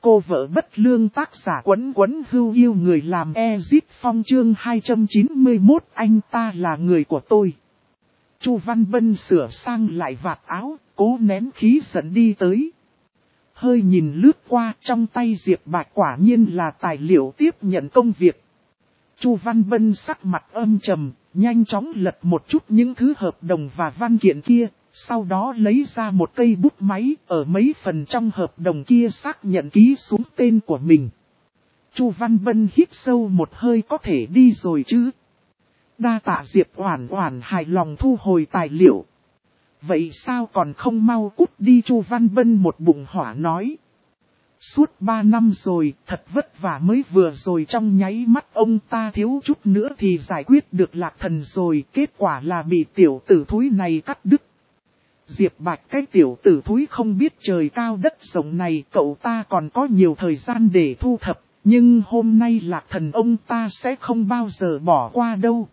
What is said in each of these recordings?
Cô vợ bất lương tác giả Quấn Quấn Hưu yêu người làm Ezit Phong chương 291 anh ta là người của tôi. Chu Văn Bân sửa sang lại vạt áo, cố nén khí giận đi tới. Hơi nhìn lướt qua, trong tay Diệp Bạch quả nhiên là tài liệu tiếp nhận công việc. Chu Văn Bân sắc mặt âm trầm, nhanh chóng lật một chút những thứ hợp đồng và văn kiện kia. Sau đó lấy ra một cây bút máy, ở mấy phần trong hợp đồng kia xác nhận ký xuống tên của mình. Chu Văn Bân hít sâu một hơi, có thể đi rồi chứ. Đa tạ Diệp Oản Oản hài lòng thu hồi tài liệu. Vậy sao còn không mau cút đi, Chu Văn Bân một bụng hỏa nói. Suốt 3 năm rồi, thật vất vả mới vừa rồi, trong nháy mắt ông ta thiếu chút nữa thì giải quyết được Lạc Thần rồi, kết quả là bị tiểu tử thúi này cắt đứt. Diệp Bạch, cái tiểu tử thúi không biết trời cao đất rộng này, cậu ta còn có nhiều thời gian để thu thập, nhưng hôm nay Lạc Thần ông ta sẽ không bao giờ bỏ qua đâu.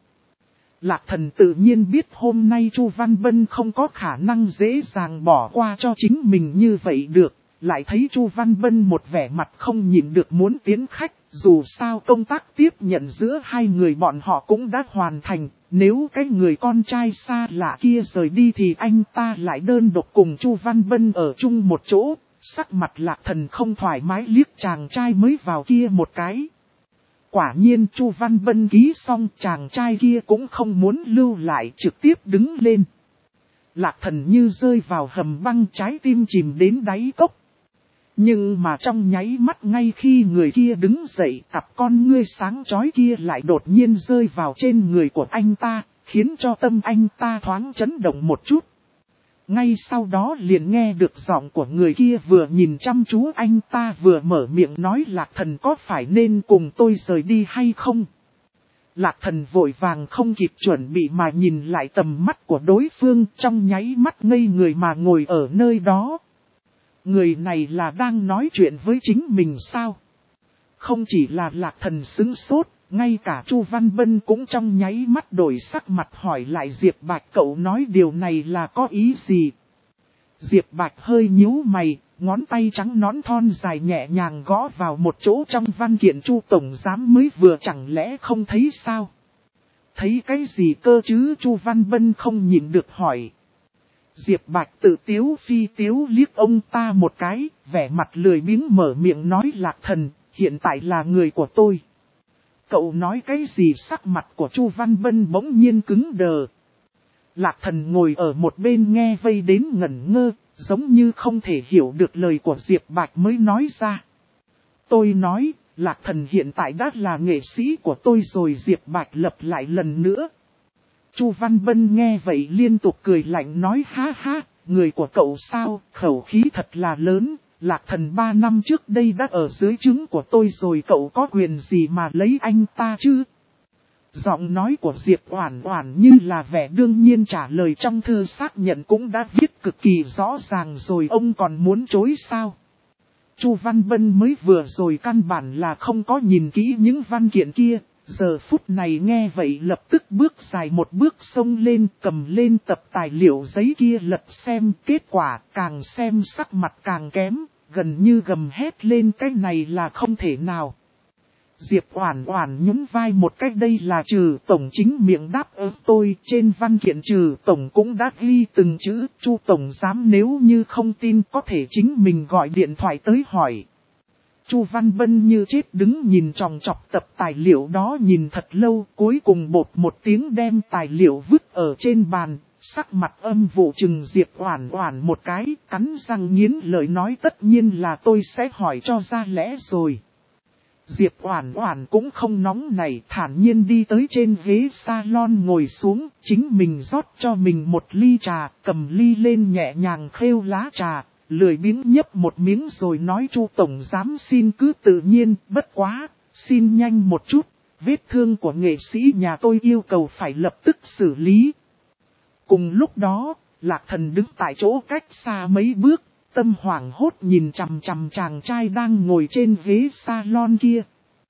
Lạc Thần tự nhiên biết hôm nay Chu Văn Bân không có khả năng dễ dàng bỏ qua cho chính mình như vậy được, lại thấy Chu Văn Bân một vẻ mặt không nhịn được muốn tiến khách, dù sao công tác tiếp nhận giữa hai người bọn họ cũng đã hoàn thành. Nếu cái người con trai xa lạ kia rời đi thì anh ta lại đơn độc cùng Chu Văn Bân ở chung một chỗ. Sắc mặt Lạc Thần không thoải mái liếc chàng trai mới vào kia một cái. Quả nhiên Chu Văn Bân ký xong, chàng trai kia cũng không muốn lưu lại, trực tiếp đứng lên. Lạc Thần như rơi vào hầm băng, trái tim chìm đến đáy cốc. Nhưng mà trong nháy mắt ngay khi người kia đứng dậy, cặp con ngươi sáng chói kia lại đột nhiên rơi vào trên người của anh ta, khiến cho tâm anh ta thoáng chấn động một chút. Ngay sau đó liền nghe được giọng của người kia vừa nhìn chăm chú anh ta vừa mở miệng nói, Lạc Thần có phải nên cùng tôi rời đi hay không? Lạc Thần vội vàng không kịp chuẩn bị mà nhìn lại tầm mắt của đối phương, trong nháy mắt ngây người mà ngồi ở nơi đó. Người này là đang nói chuyện với chính mình sao? Không chỉ là Lạc Thần sững sốt, ngay cả Chu Văn Bân cũng trong nháy mắt đổi sắc mặt hỏi lại Diệp Bạch, cậu nói điều này là có ý gì? Diệp Bạch hơi nhíu mày, ngón tay trắng nõn thon dài nhẹ nhàng gõ vào một chỗ trong văn kiện Chu Tổng Giám mới vừa, chẳng lẽ không thấy sao? Thấy cái gì cơ chứ, Chu Văn Bân không nhịn được hỏi. Diệp Bạch tự tiếu phi tiếu liếc ông ta một cái, vẻ mặt lười biếng mở miệng nói, Lạc Thần, hiện tại là người của tôi. Cậu nói cái gì? Sắc mặt của Chu Văn Bân bỗng nhiên cứng đờ. Lạc Thần ngồi ở một bên nghe vây đến ngẩn ngơ, giống như không thể hiểu được lời của Diệp Bạch mới nói ra. Tôi nói, Lạc Thần hiện tại đã là nghệ sĩ của tôi rồi. Diệp Bạch lặp lại lần nữa. Chu Văn Bân nghe vậy liên tục cười lạnh nói, ha ha, người của cậu sao, khẩu khí thật là lớn, Lạc Thần 3 năm trước đây đã ở dưới trướng của tôi rồi, cậu có quyền gì mà lấy anh ta chứ? Giọng nói của Diệp Oản Oản như là vẻ đương nhiên trả lời, trong thư xác nhận cũng đã viết cực kỳ rõ ràng rồi, ông còn muốn chối sao? Chu Văn Bân mới vừa rồi căn bản là không có nhìn kỹ những văn kiện kia. Giờ phút này nghe vậy lập tức bước dài một bước xông lên, cầm lên tập tài liệu giấy kia lật xem, kết quả càng xem sắc mặt càng kém, gần như gầm hét lên, cái này là không thể nào. Diệp Oản Oản nhún vai một cách, đây là Trừ Tổng chính miệng đáp ứng tôi, trên văn kiện Trừ Tổng cũng đã ghi từng chữ, Chu Tổng Giám nếu như không tin có thể chính mình gọi điện thoại tới hỏi. Chu Văn Bân như chết đứng nhìn chòng chọc tập tài liệu đó nhìn thật lâu, cuối cùng bột một tiếng đem tài liệu vứt ở trên bàn, sắc mặt âm vụ trừng Diệp Oản Oản một cái, cắn răng nghiến lợi nói, tất nhiên là tôi sẽ hỏi cho ra lẽ rồi. Diệp Oản Oản cũng không nóng nảy, thản nhiên đi tới trên ghế salon ngồi xuống, chính mình rót cho mình một ly trà, cầm ly lên nhẹ nhàng khêu lá trà. Lười biếng nhấp một miếng rồi nói, Chu Tổng Giám xin cứ tự nhiên, bất quá, xin nhanh một chút, vết thương của nghệ sĩ nhà tôi yêu cầu phải lập tức xử lý. Cùng lúc đó, Lạc Thần đứng tại chỗ cách xa mấy bước, tâm hoảng hốt nhìn chằm chằm chàng trai đang ngồi trên ghế salon kia.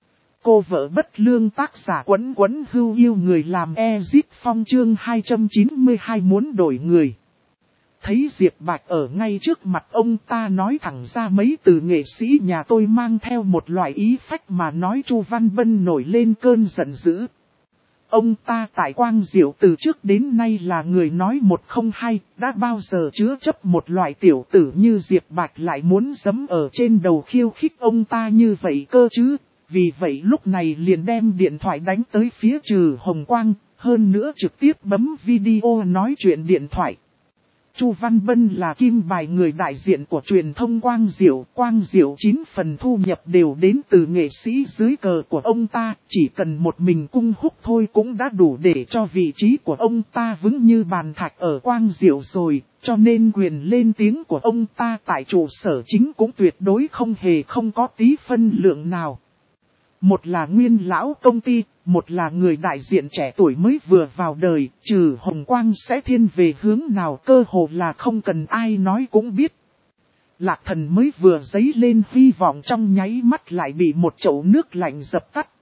Cô vợ bất lương tác giả Quấn Quấn Hưu yêu người làm Ezit Phong chương 292 muốn đổi người. thấy Diệp Bạch ở ngay trước mặt ông ta nói thẳng ra mấy từ nghệ sĩ nhà tôi mang theo một loại ý phách mà nói, Chu Văn Bân nổi lên cơn giận dữ. Ông ta tại Quang Diệu từ trước đến nay là người nói một không hai, đã bao giờ chứa chấp một loại tiểu tử như Diệp Bạch lại muốn giẫm ở trên đầu khiêu khích ông ta như vậy cơ chứ. Vì vậy lúc này liền đem điện thoại đánh tới phía Trừ Hồng Quang, hơn nữa trực tiếp bấm video nói chuyện điện thoại. Chu Văn Bân là kim bài người đại diện của truyền thông Quang Diệu 9 phần thu nhập đều đến từ nghệ sĩ dưới cờ của ông ta, chỉ cần một mình Cung Húc thôi cũng đã đủ để cho vị trí của ông ta vững như bàn thạch ở Quang Diệu rồi, cho nên quyền lên tiếng của ông ta tại trụ sở chính cũng tuyệt đối không có tí phân lượng nào. Một là nguyên lão công ty, một là người đại diện trẻ tuổi mới vừa vào đời, Trừ Hồng Quang sẽ thiên về hướng nào cơ hồ là không cần ai nói cũng biết. Lạc Thần mới vừa dấy lên hy vọng trong nháy mắt lại bị một chậu nước lạnh dập tắt.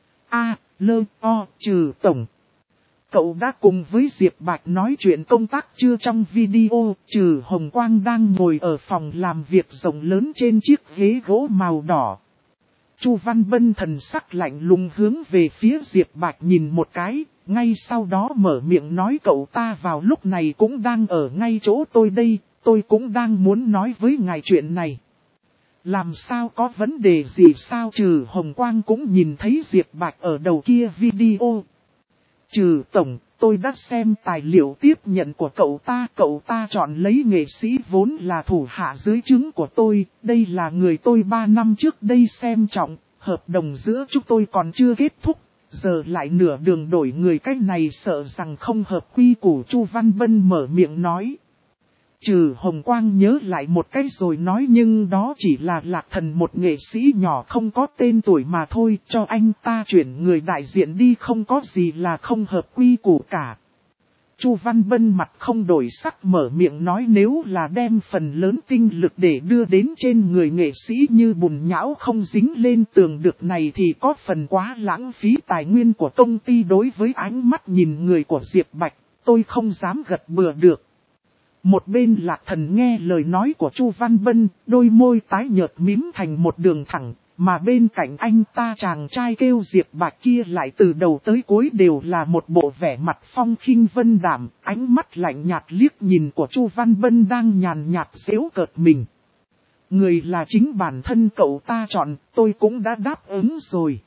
Trừ tổng. Cậu đã cùng với Diệp Bạch nói chuyện công tác chưa? Trong video, Trừ Hồng Quang đang ngồi ở phòng làm việc rộng lớn trên chiếc ghế gỗ màu đỏ. Chu Văn Bân thần sắc lạnh lùng hướng về phía Diệp Bạch nhìn một cái, ngay sau đó mở miệng nói, cậu ta vào lúc này cũng đang ở ngay chỗ tôi đây, tôi cũng đang muốn nói với ngài chuyện này. Làm sao, có vấn đề gì sao? Trừ Hồng Quang cũng nhìn thấy Diệp Bạch ở đầu kia video. Trừ tổng, tôi đã xem tài liệu tiếp nhận của cậu ta chọn lấy nghệ sĩ vốn là thủ hạ dưới trướng của tôi, đây là người tôi 3 năm trước đây xem trọng, hợp đồng giữa chúng tôi còn chưa kết thúc, giờ lại nửa đường đổi người, cái này sợ rằng không hợp quy củ. Chu Văn Bân mở miệng nói. Trừ Hồng Quang nhớ lại một cái rồi nói, nhưng đó chỉ là Lạc Thần một nghệ sĩ nhỏ không có tên tuổi mà thôi, cho anh ta chuyển người đại diện đi không có gì là không hợp quy củ cả. Chu Văn Bân mặt không đổi sắc mở miệng nói, nếu là đem phần lớn tinh lực để đưa đến trên người nghệ sĩ như bùn nhão không dính lên tường được này thì có phần quá lãng phí tài nguyên của công ty. Đối với ánh mắt nhìn người của Diệp Bạch, tôi không dám gật bừa được. Một bên Lạc Thần nghe lời nói của Chu Văn Bân, đôi môi tái nhợt mím thành một đường thẳng, mà bên cạnh anh ta chàng trai kêu Diệp Bạch kia lại từ đầu tới cuối đều là một bộ vẻ mặt phong khinh vân đạm, ánh mắt lạnh nhạt liếc nhìn của Chu Văn Bân đang nhàn nhạt giễu cợt mình. Người là chính bản thân cậu ta chọn, tôi cũng đã đáp ứng rồi.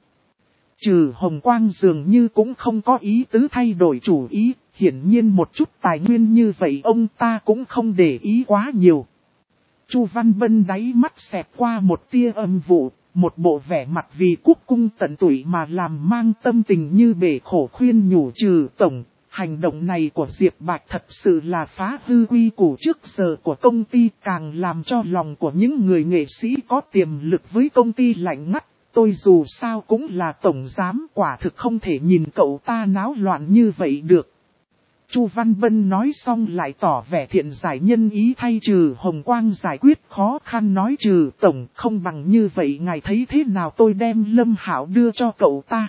Trừ Hồng Quang dường như cũng không có ý tứ thay đổi chủ ý. Hiển nhiên một chút tài nguyên như vậy ông ta cũng không để ý quá nhiều. Chu Văn Bân đáy mắt xẹt qua một tia âm vụ, một bộ vẻ mặt vì quốc cung tận tụy mà làm mang tâm tình như bể khổ khuyên nhủ. Trừ tổng, hành động này của Diệp Bạch thật sự là phá hư quy củ trước giờ của công ty, càng làm cho lòng của những người nghệ sĩ có tiềm lực với công ty lạnh ngắt. Tôi dù sao cũng là tổng giám, quả thực không thể nhìn cậu ta náo loạn như vậy được. Chu Văn Bân nói xong lại tỏ vẻ thiện giải nhân ý thay Trừ Hồng Quang giải quyết khó khăn, nói, Trừ tổng, không bằng như vậy ngài thấy thế nào tôi đem Lâm Hảo đưa cho cậu ta.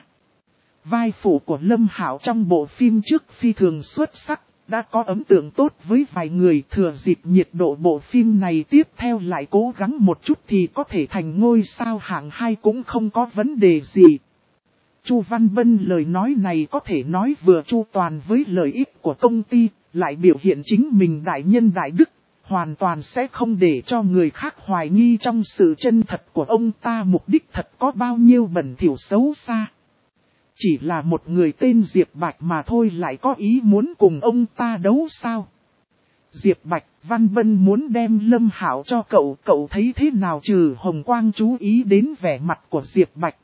Vai phụ của Lâm Hảo trong bộ phim trước phi thường xuất sắc, đã có ấn tượng tốt với vài người, thừa dịp nhiệt độ bộ phim này tiếp theo lại cố gắng một chút thì có thể thành ngôi sao hạng 2 cũng không có vấn đề gì. Chu Văn Bân lời nói này có thể nói vừa chu toàn với lợi ích của công ty, lại biểu hiện chính mình đại nhân đại đức, hoàn toàn sẽ không để cho người khác hoài nghi trong sự chân thật của ông ta mục đích thật có bao nhiêu bẩn thỉu xấu xa. Chỉ là một người tên Diệp Bạch mà thôi lại có ý muốn cùng ông ta đấu sao? Diệp Bạch, Văn Bân muốn đem Lâm Hảo cho cậu thấy thế nào? Trừ Hồng Quang chú ý đến vẻ mặt của Diệp Bạch.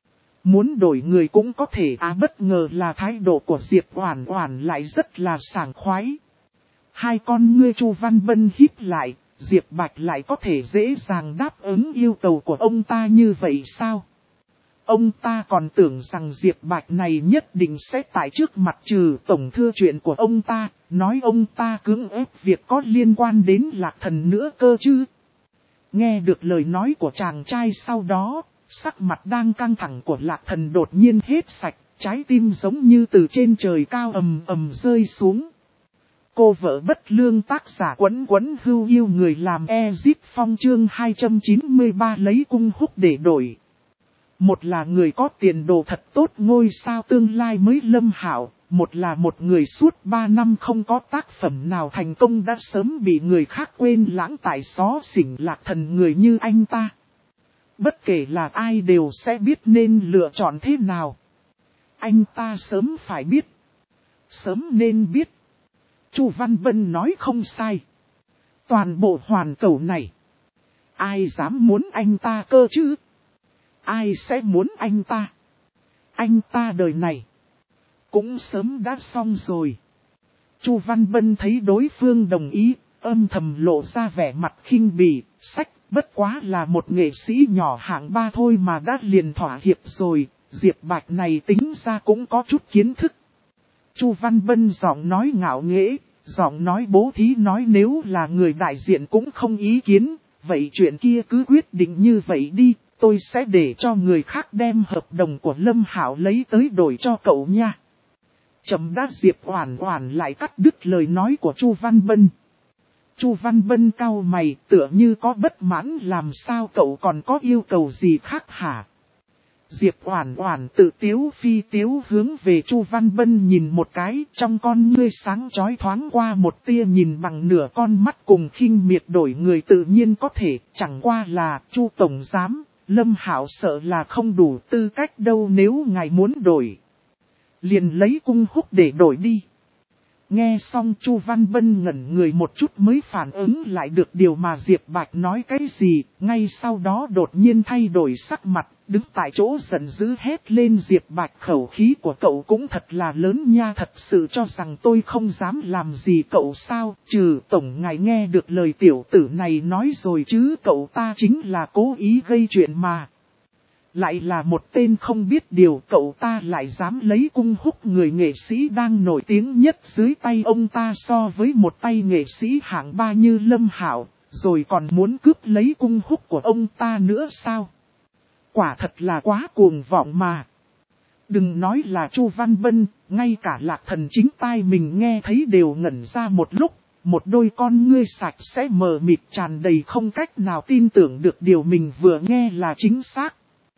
Muốn đổi người cũng có thể, bất ngờ là thái độ của Diệp Oản Oản lại rất là sảng khoái. Hai con ngươi Chu Văn Bân híp lại, Diệp Bạch lại có thể dễ dàng đáp ứng yêu cầu của ông ta như vậy sao? Ông ta còn tưởng rằng Diệp Bạch này nhất định sẽ tại trước mặt Trừ tổng thưa chuyện của ông ta, nói ông ta cưỡng ép việc có liên quan đến Lạc Thần nữa cơ chứ. Nghe được lời nói của chàng trai sau đó, sắc mặt đang căng thẳng của Lạc Thần đột nhiên hết sạch, trái tim giống như từ trên trời cao ầm ầm rơi xuống. Cô vợ bất lương tác giả Quấn Quấn Hưu yêu người làm Ezip Phong chương 293 lấy cung húc để đổi. Một là người có tiền đồ thật tốt ngôi sao tương lai mới Lâm Hạo, một là một người suốt 3 năm không có tác phẩm nào thành công đã sớm bị người khác quên lãng tại xó xỉnh lạc thần người như anh ta. Bất kể là ai đều sẽ biết nên lựa chọn thế nào. Anh ta sớm phải biết. Sớm nên biết. Chu Văn Bân nói không sai. Toàn bộ hoàn cầu này. Ai dám muốn anh ta cơ chứ? Ai sẽ muốn anh ta? Anh ta đời này. Cũng sớm đã xong rồi. Chu Văn Bân thấy đối phương đồng ý. Âm thầm lộ ra vẻ mặt khinh bỉ. Sách bất quá là một nghệ sĩ nhỏ hạng 3 thôi mà đã liền thỏa hiệp rồi. Diệp Bạch này tính ra cũng có chút kiến thức. Chu Văn Bân giọng nói ngạo nghễ, giọng nói bố thí nói nếu là người đại diện cũng không ý kiến, vậy chuyện kia cứ quyết định như vậy đi, tôi sẽ để cho người khác đem hợp đồng của Lâm Hạo lấy tới đổi cho cậu nha. Chậm đã Diệp Oản Oản lại cắt đứt lời nói của Chu Văn Bân. Chu Văn Bân cau mày tựa như có bất mãn làm sao cậu còn có yêu cầu gì khác hả? Diệp Oản Oản tự tiếu phi tiếu hướng về Chu Văn Bân nhìn một cái, trong con ngươi sáng chói thoáng qua một tia nhìn bằng nửa con mắt cùng khinh miệt đổi người tự nhiên có thể, chẳng qua là Chu tổng giám, Lâm Hạo sợ là không đủ tư cách đâu nếu ngài muốn đổi. Liền lấy cung húc để đổi đi. Nghe xong Chu Văn Bân ngẩn người một chút mới phản ứng lại được điều mà Diệp Bạch nói cái gì, ngay sau đó đột nhiên thay đổi sắc mặt, đứng tại chỗ giận dữ hét lên Diệp Bạch khẩu khí của cậu cũng thật là lớn nha thật sự cho rằng tôi không dám làm gì cậu sao, trừ tổng ngài nghe được lời tiểu tử này nói rồi chứ cậu ta chính là cố ý gây chuyện mà. Lại là một tên không biết điều cậu ta lại dám lấy cung húc người nghệ sĩ đang nổi tiếng nhất dưới tay ông ta so với một tay nghệ sĩ hạng 3 như Lâm Hạo, rồi còn muốn cướp lấy cung húc của ông ta nữa sao? Quả thật là quá cuồng vọng mà. Đừng nói là Chu Văn Bân, ngay cả Lạc Thần chính tai mình nghe thấy đều ngẩn ra một lúc, một đôi con ngươi sạch sẽ mờ mịt tràn đầy không cách nào tin tưởng được điều mình vừa nghe là chính xác.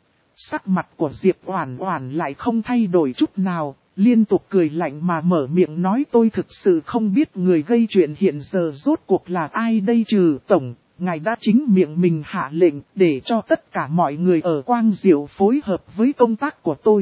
Sắc mặt của Diệp Oản Oản lại không thay đổi chút nào, liên tục cười lạnh mà mở miệng nói tôi thực sự không biết người gây chuyện hiện giờ rốt cuộc là ai đây trừ tổng, ngài đã chính miệng mình hạ lệnh để cho tất cả mọi người ở Quang Diệu phối hợp với công tác của tôi.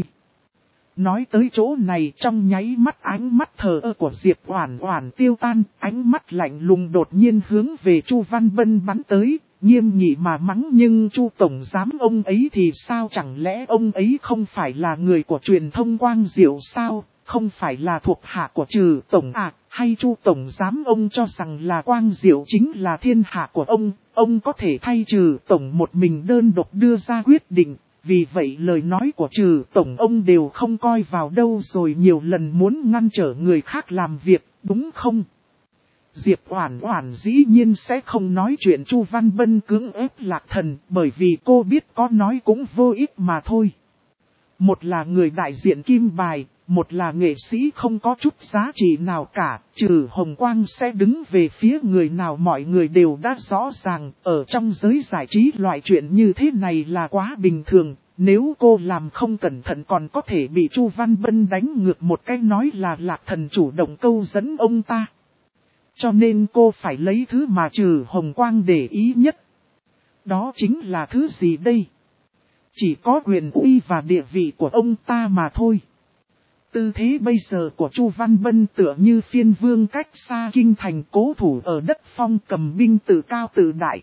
Nói tới chỗ này trong nháy mắt ánh mắt thờ ơ của Diệp Oản Oản tiêu tan, ánh mắt lạnh lùng đột nhiên hướng về Chu Văn Bân bắn tới. Nghiêm nghị mà mắng nhưng Chu tổng giám ông ấy thì sao chẳng lẽ ông ấy không phải là người của truyền thông Quang Diệu sao, không phải là thuộc hạ của trừ tổng à, hay Chu tổng giám ông cho rằng là Quang Diệu chính là thiên hạ của ông có thể thay trừ tổng một mình đơn độc đưa ra quyết định, vì vậy lời nói của trừ tổng ông đều không coi vào đâu rồi nhiều lần muốn ngăn trở người khác làm việc, đúng không? Diệp Oản Oản dĩ nhiên sẽ không nói chuyện Chu Văn Bân cưỡng ép Lạc Thần bởi vì cô biết có nói cũng vô ích mà thôi. Một là người đại diện kim bài, một là nghệ sĩ không có chút giá trị nào cả, trừ Hồng Quang sẽ đứng về phía người nào mọi người đều đã rõ ràng, ở trong giới giải trí loại chuyện như thế này là quá bình thường, nếu cô làm không cẩn thận còn có thể bị Chu Văn Bân đánh ngược một cái nói là Lạc Thần chủ động câu dẫn ông ta. Cho nên cô phải lấy thứ mà trừ Hồng Quang để ý nhất. Đó chính là thứ gì đây? Chỉ có quyền uy và địa vị của ông ta mà thôi. Tư thế bây giờ của Chu Văn Bân tựa như phiên vương cách xa kinh thành cố thủ ở đất phong cầm binh tự cao tự đại.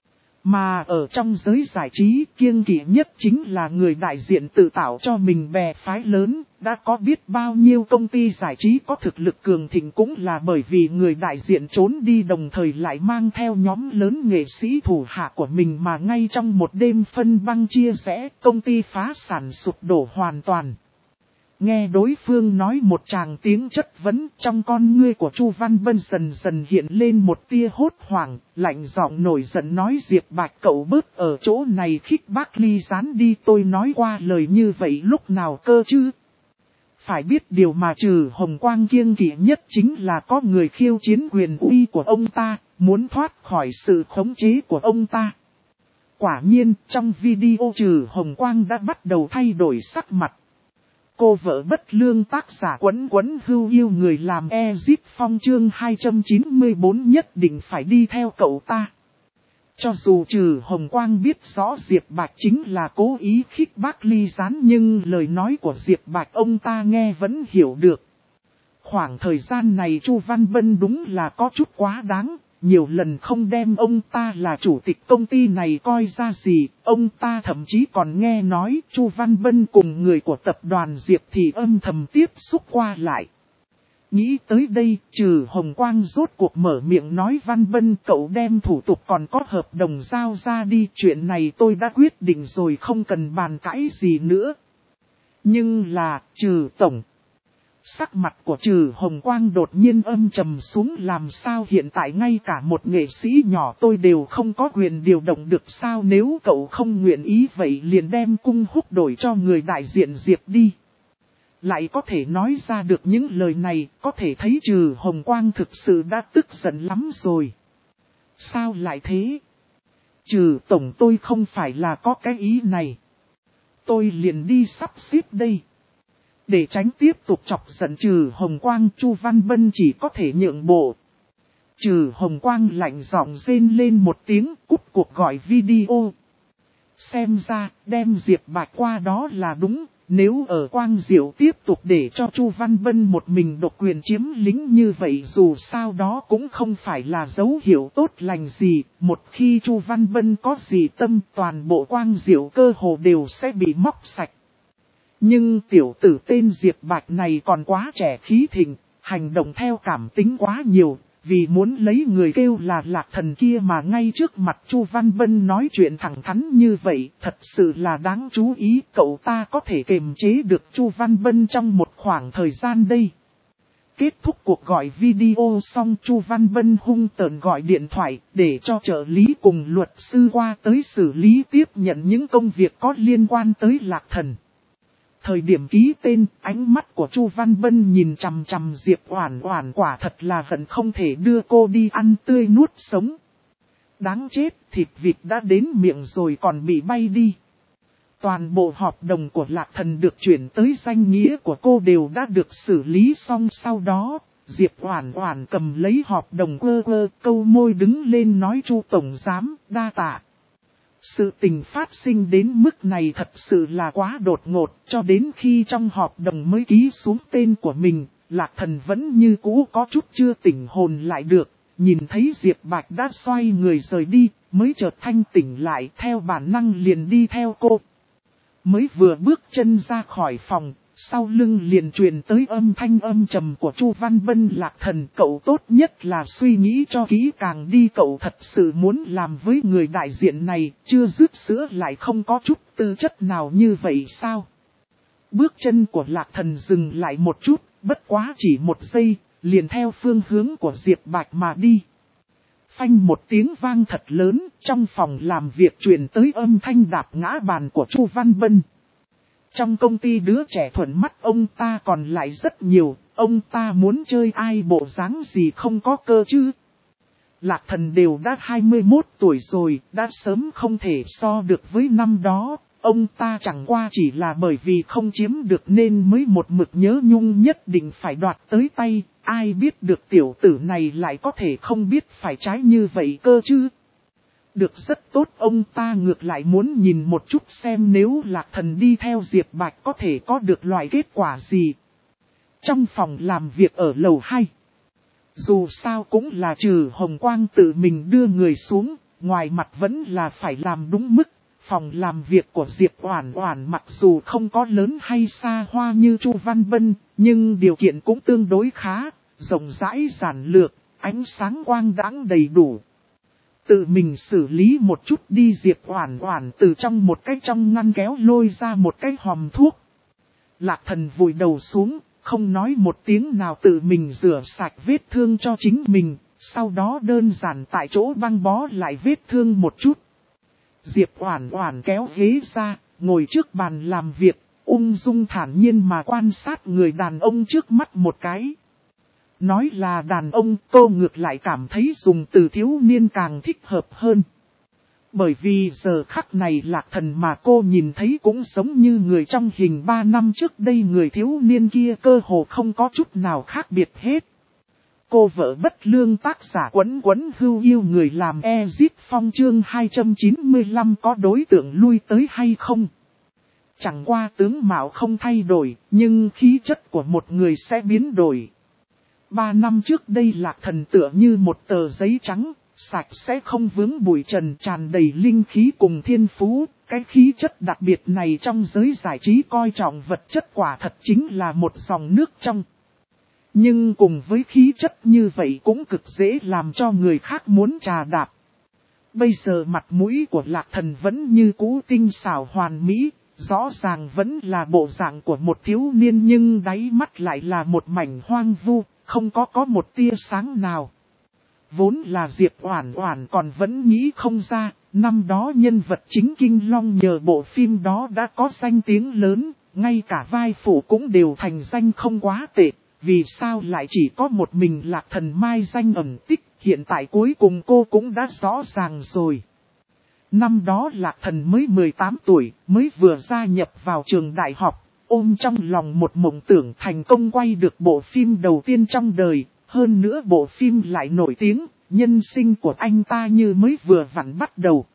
Mà ở trong giới giải trí kiêng kỵ nhất chính là người đại diện tự tạo cho mình bè phái lớn, đã có biết bao nhiêu công ty giải trí có thực lực cường thịnh cũng là bởi vì người đại diện trốn đi đồng thời lại mang theo nhóm lớn nghệ sĩ thủ hạ của mình mà ngay trong một đêm phân băng chia rẽ công ty phá sản sụp đổ hoàn toàn. Nghe đối phương nói một tràng tiếng chất vấn trong con ngươi của Chu Văn Bân dần dần hiện lên một tia hốt hoảng, lạnh giọng nổi giận nói Diệp Bạch cậu bớt ở chỗ này khích bác ly gián đi tôi nói qua lời như vậy lúc nào cơ chứ. Phải biết điều mà Trừ Hồng Quang kiêng kỵ nhất chính là có người khiêu chiến quyền uy của ông ta, muốn thoát khỏi sự khống chế của ông ta. Quả nhiên, trong video Trừ Hồng Quang đã bắt đầu thay đổi sắc mặt. Cô vợ bất lương tác giả Quấn Quấn Hưu yêu người làm Ezip Phong chương 294 nhất định phải đi theo cậu ta. Cho dù Trừ Hồng Quang biết rõ Diệp Bạch chính là cố ý khích bác Ly Gián, nhưng lời nói của Diệp Bạch ông ta nghe vẫn hiểu được. Khoảng thời gian này Chu Văn Bân đúng là có chút quá đáng, nhiều lần không đem ông ta là chủ tịch công ty này coi ra gì, ông ta thậm chí còn nghe nói Chu Văn Bân cùng người của tập đoàn Diệp thì âm thầm tiếp xúc qua lại. Nghĩ tới đây, Trừ Hồng Quang rốt cuộc mở miệng nói Văn Bân cậu đem thủ tục còn có hợp đồng giao ra đi, chuyện này tôi đã quyết định rồi không cần bàn cãi gì nữa. Nhưng là, Trừ Tổng. Sắc mặt của Trừ Hồng Quang đột nhiên âm trầm xuống, làm sao hiện tại ngay cả một nghệ sĩ nhỏ tôi đều không có quyền điều động được sao, nếu cậu không nguyện ý vậy liền đem cung húc đổi cho người đại diện Diệp đi. Lại có thể nói ra được những lời này, có thể thấy Trừ Hồng Quang thực sự đã tức giận lắm rồi. Sao lại thế? Trừ Tổng tôi không phải là có cái ý này. Tôi liền đi sắp xếp đây. Để tránh tiếp tục chọc giận Trừ Hồng Quang, Chu Văn Bân chỉ có thể nhượng bộ. Trừ Hồng Quang lạnh giọng rên lên một tiếng, cúp cuộc gọi video. Xem ra, đem Diệp Bạch qua đó là đúng. Nếu ở Quang Diệu tiếp tục để cho Chu Văn Bân một mình độc quyền chiếm lĩnh như vậy, dù sao đó cũng không phải là dấu hiệu tốt lành gì. Một khi Chu Văn Bân có gì tâm, toàn bộ Quang Diệu cơ hồ đều sẽ bị móc sạch. Nhưng tiểu tử tên Diệp Bạch này còn quá trẻ khí thịnh, hành động theo cảm tính quá nhiều. Vì muốn lấy người kêu là Lạc Thần kia mà ngay trước mặt Chu Văn Bân nói chuyện thẳng thắn như vậy, thật sự là đáng chú ý. Cậu ta có thể kiềm chế được Chu Văn Bân trong một khoảng thời gian đây. Kết thúc cuộc gọi video xong, Chu Văn Bân hung tợn gọi điện thoại để cho trợ lý cùng luật sư qua tới xử lý tiếp nhận những công việc có liên quan tới Lạc Thần. Thời điểm ký tên, ánh mắt của Chu Văn Bân nhìn chằm chằm Diệp Oản Oản, quả thật là hận không thể đưa cô đi ăn tươi nuốt sống. Đáng chết, thịt vịt đã đến miệng rồi còn bị bay đi. Toàn bộ hợp đồng của Lạc Thần được chuyển tới danh nghĩa của cô đều đã được xử lý xong, sau đó Diệp Oản Oản cầm lấy hợp đồng câu môi đứng lên nói Chu Tổng Giám, đa tạ. Sự tình phát sinh đến mức này thật sự là quá đột ngột, cho đến khi trong hợp đồng mới ký xuống tên của mình, Lạc Thần vẫn như cũ có chút chưa tỉnh hồn lại được, nhìn thấy Diệp Bạch đã xoay người rời đi, mới chợt thanh tỉnh lại, theo bản năng liền đi theo cô. Mới vừa bước chân ra khỏi phòng, sau lưng liền truyền tới âm thanh âm trầm của Chu Văn Bân. Lạc Thần, cậu tốt nhất là suy nghĩ cho kỹ càng đi, cậu thật sự muốn làm với người đại diện này, chưa dứt sữa lại không có chút tư chất nào như vậy sao? Bước chân của Lạc Thần dừng lại một chút, bất quá chỉ một giây, liền theo phương hướng của Diệp Bạch mà đi. Phanh một tiếng vang thật lớn, trong phòng làm việc truyền tới âm thanh đạp ngã bàn của Chu Văn Bân. Trong công ty đứa trẻ thuận mắt ông ta còn lại rất nhiều, ông ta muốn chơi ai bộ dáng gì không có cơ chứ. Lạc Thần đều đã 21 tuổi rồi, đã sớm không thể so được với năm đó, ông ta chẳng qua chỉ là bởi vì không chiếm được nên mới một mực nhớ nhung nhất định phải đoạt tới tay, ai biết được tiểu tử này lại có thể không biết phải trái như vậy cơ chứ. Được rất tốt, ông ta ngược lại muốn nhìn một chút xem nếu Lạc Thần đi theo Diệp Bạch có thể có được loại kết quả gì. Trong phòng làm việc ở lầu 2, dù sao cũng là Trừ Hồng Quang tự mình đưa người xuống, ngoài mặt vẫn là phải làm đúng mức. Phòng làm việc của Diệp Oản Oản mặc dù không có lớn hay xa hoa như Chu Văn Bân, nhưng điều kiện cũng tương đối khá, rộng rãi giản lược, ánh sáng quang đãng đầy đủ. Tự mình xử lý một chút đi. Diệp Oản Oản từ trong một cái trong ngăn kéo lôi ra một cái hòm thuốc. Lạc Thần vùi đầu xuống, không nói một tiếng nào tự mình rửa sạch vết thương cho chính mình, sau đó đơn giản tại chỗ băng bó lại vết thương một chút. Diệp Oản Oản kéo ghế ra, ngồi trước bàn làm việc, ung dung thản nhiên mà quan sát người đàn ông trước mắt một cái. Nói là đàn ông, cô ngược lại cảm thấy dùng từ thiếu niên càng thích hợp hơn. Bởi vì giờ khắc này Lạc Thần mà cô nhìn thấy cũng giống như người trong hình 3 năm trước đây, người thiếu niên kia cơ hồ không có chút nào khác biệt hết. Cô vợ bất lương tác giả Quấn Quấn Hưu yêu người làm Ezit Phong chương 295 có đối tượng lui tới hay không? Chẳng qua tướng mạo không thay đổi, nhưng khí chất của một người sẽ biến đổi. 3 năm trước đây Lạc Thần tựa như một tờ giấy trắng, sạch sẽ không vướng bụi trần, tràn đầy linh khí cùng thiên phú. Cái khí chất đặc biệt này trong giới giải trí coi trọng vật chất quả thật chính là một dòng nước trong. Nhưng cùng với khí chất như vậy cũng cực dễ làm cho người khác muốn trà đạp. Bây giờ mặt mũi của Lạc Thần vẫn như cũ tinh xảo hoàn mỹ, rõ ràng vẫn là bộ dạng của một thiếu niên nhưng đáy mắt lại là một mảnh hoang vu, không có một tia sáng nào. Vốn là Diệp Oản Oản còn vẫn nghĩ không ra, năm đó nhân vật chính Kinh Long nhờ bộ phim đó đã có danh tiếng lớn, ngay cả vai phụ cũng đều thành danh không quá tệ. Vì sao lại chỉ có một mình Lạc Thần mai danh ẩn tích, hiện tại cuối cùng cô cũng đã rõ ràng rồi. Năm đó Lạc Thần mới 18 tuổi, mới vừa gia nhập vào trường đại học, ôm trong lòng một mộng tưởng thành công quay được bộ phim đầu tiên trong đời, hơn nữa bộ phim lại nổi tiếng, nhân sinh của anh ta như mới vừa vặn bắt đầu.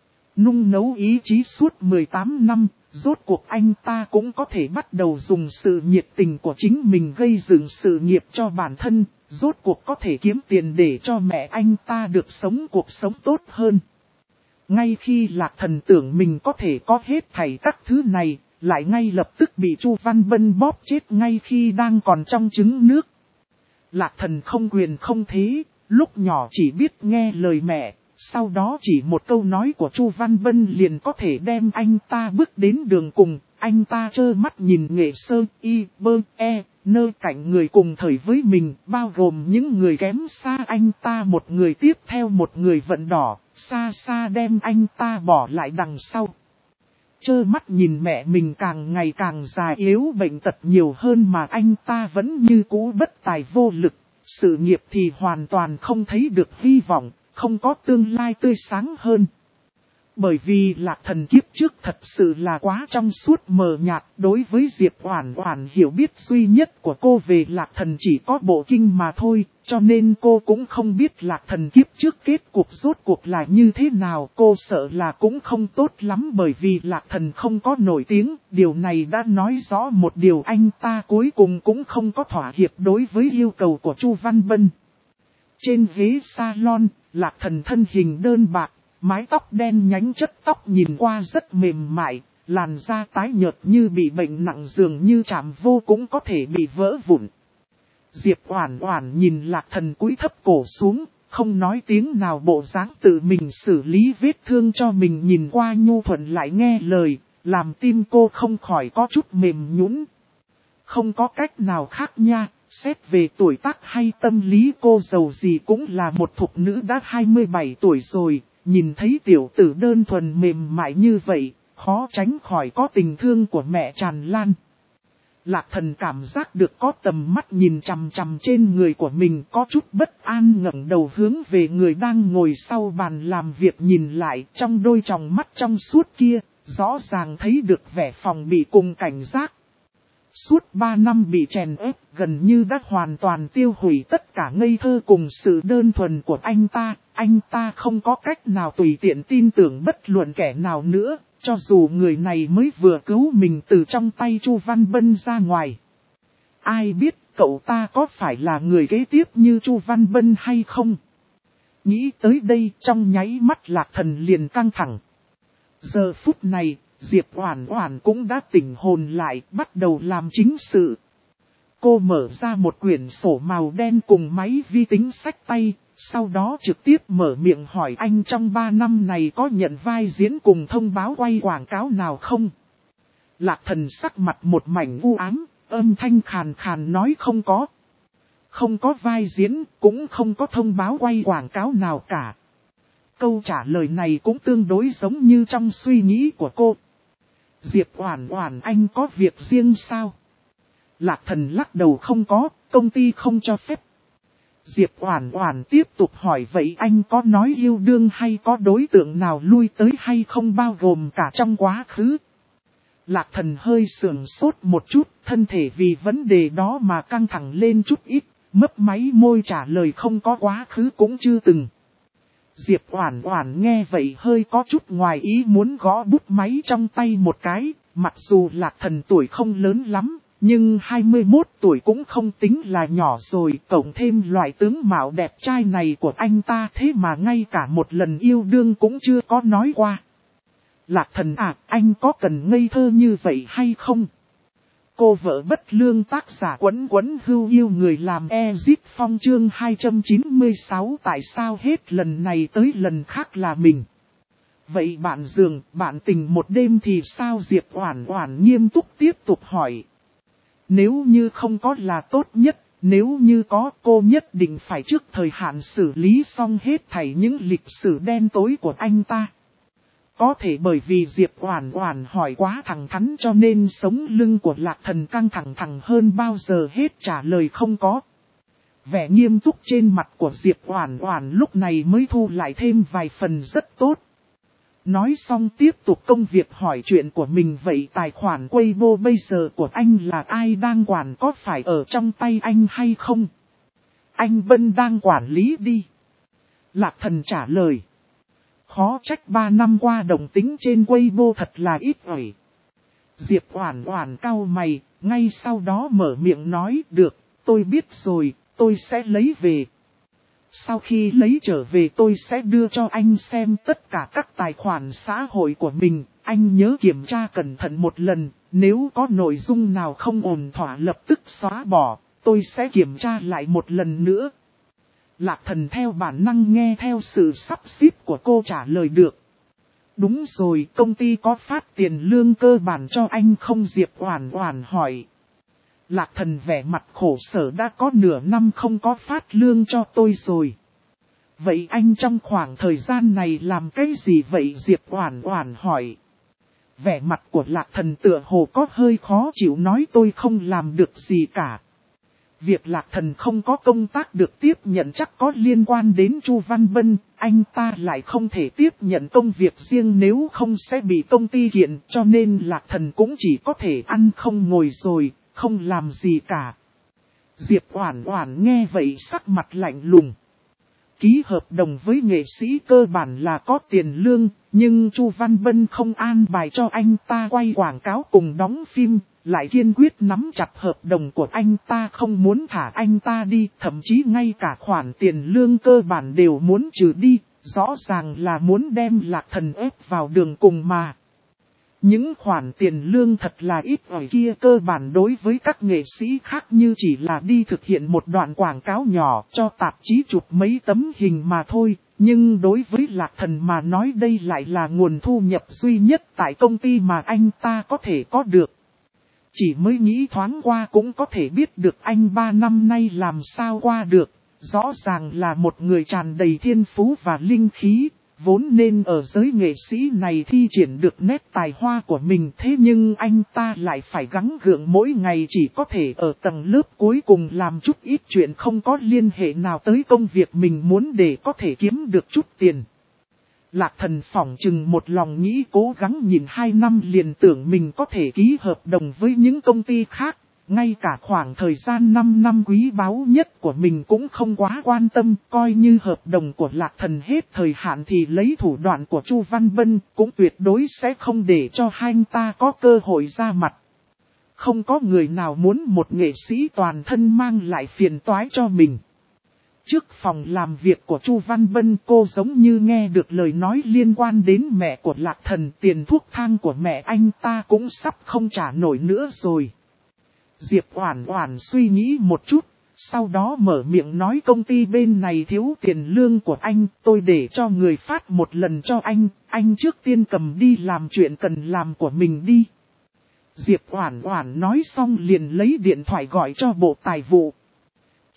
Nung nấu ý chí suốt 18 năm. Rốt cuộc anh ta cũng có thể bắt đầu dùng sự nhiệt tình của chính mình gây dựng sự nghiệp cho bản thân, rốt cuộc có thể kiếm tiền để cho mẹ anh ta được sống cuộc sống tốt hơn. Ngay khi Lạc Thần tưởng mình có thể có hết thảy các thứ này, lại ngay lập tức bị Chu Văn Bân bóp chết ngay khi đang còn trong trứng nước. Lạc Thần không quyền không thế, lúc nhỏ chỉ biết nghe lời mẹ. Sau đó chỉ một câu nói của Chu Văn Bân liền có thể đem anh ta bước đến đường cùng, anh ta trơ mắt nhìn nghệ sơ, y, bơ, e, nơ cạnh người cùng thời với mình, bao gồm những người kém xa anh ta một người tiếp theo một người vận đỏ, xa xa đem anh ta bỏ lại đằng sau. Trơ mắt nhìn mẹ mình càng ngày càng già yếu bệnh tật nhiều hơn mà anh ta vẫn như cũ bất tài vô lực, sự nghiệp thì hoàn toàn không thấy được hy vọng. Không có tương lai tươi sáng hơn. Bởi vì Lạc Thần kiếp trước thật sự là quá trong suốt mờ nhạt, đối với Diệp Oản Oản hiểu biết duy nhất của cô về Lạc Thần chỉ có bộ kinh mà thôi, cho nên cô cũng không biết Lạc Thần kiếp trước kết cục rốt cuộc là như thế nào. Cô sợ là cũng không tốt lắm bởi vì Lạc Thần không có nổi tiếng, điều này đã nói rõ một điều, anh ta cuối cùng cũng không có thỏa hiệp đối với yêu cầu của Chu Văn Bân. Trên ghế salon, Lạc Thần thân hình đơn bạc, mái tóc đen nhánh, chất tóc nhìn qua rất mềm mại, làn da tái nhợt như bị bệnh nặng, dường như chạm vô cũng có thể bị vỡ vụn. Diệp Oản Oản nhìn Lạc Thần cúi thấp cổ xuống, không nói tiếng nào, bộ dáng tự mình xử lý vết thương cho mình nhìn qua nhu thuận lại nghe lời, làm tim cô không khỏi có chút mềm nhũn. Không có cách nào khác nha. Xét về tuổi tác hay tâm lý cô dầu gì cũng là một thục nữ đã 27 tuổi rồi, nhìn thấy tiểu tử đơn thuần mềm mại như vậy, khó tránh khỏi có tình thương của mẹ tràn lan. Lạc Thần cảm giác được có tầm mắt nhìn chằm chằm trên người của mình, có chút bất an ngẩng đầu hướng về người đang ngồi sau bàn làm việc nhìn lại, trong đôi tròng mắt trong suốt kia, rõ ràng thấy được vẻ phòng bị cùng cảnh giác. Suốt 3 năm bị chèn ép, gần như đã hoàn toàn tiêu hủy tất cả ngây thơ cùng sự đơn thuần của anh ta không có cách nào tùy tiện tin tưởng bất luận kẻ nào nữa, cho dù người này mới vừa cứu mình từ trong tay Chu Văn Bân ra ngoài. Ai biết cậu ta có phải là người kế tiếp như Chu Văn Bân hay không? Nghĩ tới đây, trong nháy mắt Lạc Thần liền căng thẳng. Giờ phút này, Diệp Oản Oản cũng đã tỉnh hồn lại, bắt đầu làm chính sự. Cô mở ra một quyển sổ màu đen cùng máy vi tính xách tay, sau đó trực tiếp mở miệng hỏi anh trong 3 năm này có nhận vai diễn cùng thông báo quay quảng cáo nào không? Lạc Thần sắc mặt một mảnh u ám, âm thanh khàn khàn nói không có. Không có vai diễn, cũng không có thông báo quay quảng cáo nào cả. Câu trả lời này cũng tương đối giống như trong suy nghĩ của cô. Diệp Oản Oản, anh có việc riêng sao? Lạc Thần lắc đầu, không có, công ty không cho phép. Diệp Oản Oản tiếp tục hỏi, vậy anh có nói yêu đương hay có đối tượng nào lui tới hay không, bao gồm cả trong quá khứ? Lạc Thần hơi sườn sốt một chút, thân thể vì vấn đề đó mà căng thẳng lên chút ít, mấp máy môi trả lời không có, quá khứ cũng chưa từng. Diệp Oản Oản nghe vậy hơi có chút ngoài ý muốn, gõ bút máy trong tay một cái, mặc dù Lạc Thần tuổi không lớn lắm, nhưng 21 tuổi cũng không tính là nhỏ rồi, cộng thêm loại tướng mạo đẹp trai này của anh ta, thế mà ngay cả một lần yêu đương cũng chưa có nói qua. Lạc Thần à, anh có cần ngây thơ như vậy hay không? Cô vợ bất lương, tác giả Quấn Quấn Hưu Yêu người làm Ezip Phong, chương 296, tại sao hết lần này tới lần khác là mình? Vậy bạn giường, bạn tình một đêm thì sao? Diệp Oản Oản nghiêm túc tiếp tục hỏi. Nếu như không có là tốt nhất, nếu như có, cô nhất định phải trước thời hạn xử lý xong hết thảy những lịch sử đen tối của anh ta. Có thể bởi vì Diệp Oản Oản hỏi quá thẳng thắn cho nên sống lưng của Lạc Thần căng thẳng hơn bao giờ hết, trả lời không có. Vẻ nghiêm túc trên mặt của Diệp Oản Oản lúc này mới thu lại thêm vài phần rất tốt. Nói xong tiếp tục công việc hỏi chuyện của mình, vậy tài khoản Weibo bây giờ của anh là ai đang quản, có phải ở trong tay anh hay không? Anh Bân đang quản lý đi. Lạc Thần trả lời. Khó trách 3 năm qua đồng tính trên Weibo thật là ít ỏi. Diệp Oản Oản cau mày, ngay sau đó mở miệng nói, được, tôi biết rồi, tôi sẽ lấy về. Sau khi lấy trở về tôi sẽ đưa cho anh xem tất cả các tài khoản xã hội của mình, anh nhớ kiểm tra cẩn thận một lần, nếu có nội dung nào không ổn thỏa lập tức xóa bỏ, tôi sẽ kiểm tra lại một lần nữa. Lạc Thần theo bản năng nghe theo sự sắp xếp của cô trả lời được. Đúng rồi, công ty có phát tiền lương cơ bản cho anh không? Diệp Oản Oản hỏi. Lạc Thần vẻ mặt khổ sở, đã có nửa năm không có phát lương cho tôi rồi. Vậy anh trong khoảng thời gian này làm cái gì vậy? Diệp Oản Oản hỏi. Vẻ mặt của Lạc Thần tựa hồ có hơi khó chịu, nói tôi không làm được gì cả. Việc Lạc Thần không có công tác được tiếp nhận chắc có liên quan đến Chu Văn Bân, anh ta lại không thể tiếp nhận công việc riêng nếu không sẽ bị công ty kiện, cho nên Lạc Thần cũng chỉ có thể ăn không ngồi rồi, không làm gì cả. Diệp Oản Oản nghe vậy sắc mặt lạnh lùng. Ký hợp đồng với nghệ sĩ cơ bản là có tiền lương, nhưng Chu Văn Bân không an bài cho anh ta quay quảng cáo cùng đóng phim, lại kiên quyết nắm chặt hợp đồng của anh ta, không muốn thả anh ta đi, thậm chí ngay cả khoản tiền lương cơ bản đều muốn trừ đi, rõ ràng là muốn đem Lạc Thần ép vào đường cùng mà. Những khoản tiền lương thật là ít ỏi kia cơ bản đối với các nghệ sĩ khác như chỉ là đi thực hiện một đoạn quảng cáo nhỏ cho tạp chí chụp mấy tấm hình mà thôi, nhưng đối với Lạc Thần mà nói đây lại là nguồn thu nhập duy nhất tại công ty mà anh ta có thể có được. Chỉ mới nghĩ thoáng qua cũng có thể biết được anh 3 năm nay làm sao qua được, rõ ràng là một người tràn đầy thiên phú và linh khí. Vốn nên ở giới nghệ sĩ này thi triển được nét tài hoa của mình, thế nhưng anh ta lại phải gắng gượng mỗi ngày chỉ có thể ở tầng lớp cuối cùng làm chút ít chuyện không có liên hệ nào tới công việc mình muốn để có thể kiếm được chút tiền. Lạc Thần phỏng chừng một lòng nghĩ cố gắng nhìn 2 năm liền tưởng mình có thể ký hợp đồng với những công ty khác. Ngay cả khoảng thời gian 5 năm quý báu nhất của mình cũng không quá quan tâm, coi như hợp đồng của Lạc Thần hết thời hạn thì lấy thủ đoạn của Chu Văn Bân cũng tuyệt đối sẽ không để cho hai anh ta có cơ hội ra mặt. Không có người nào muốn một nghệ sĩ toàn thân mang lại phiền toái cho mình. Trước phòng làm việc của Chu Văn Bân, cô giống như nghe được lời nói liên quan đến mẹ của Lạc Thần, tiền thuốc thang của mẹ anh ta cũng sắp không trả nổi nữa rồi. Diệp Oản Oản suy nghĩ một chút, sau đó mở miệng nói công ty bên này thiếu tiền lương của anh, tôi để cho người phát một lần cho anh trước tiên cầm đi làm chuyện cần làm của mình đi. Diệp Oản Oản nói xong liền lấy điện thoại gọi cho bộ tài vụ.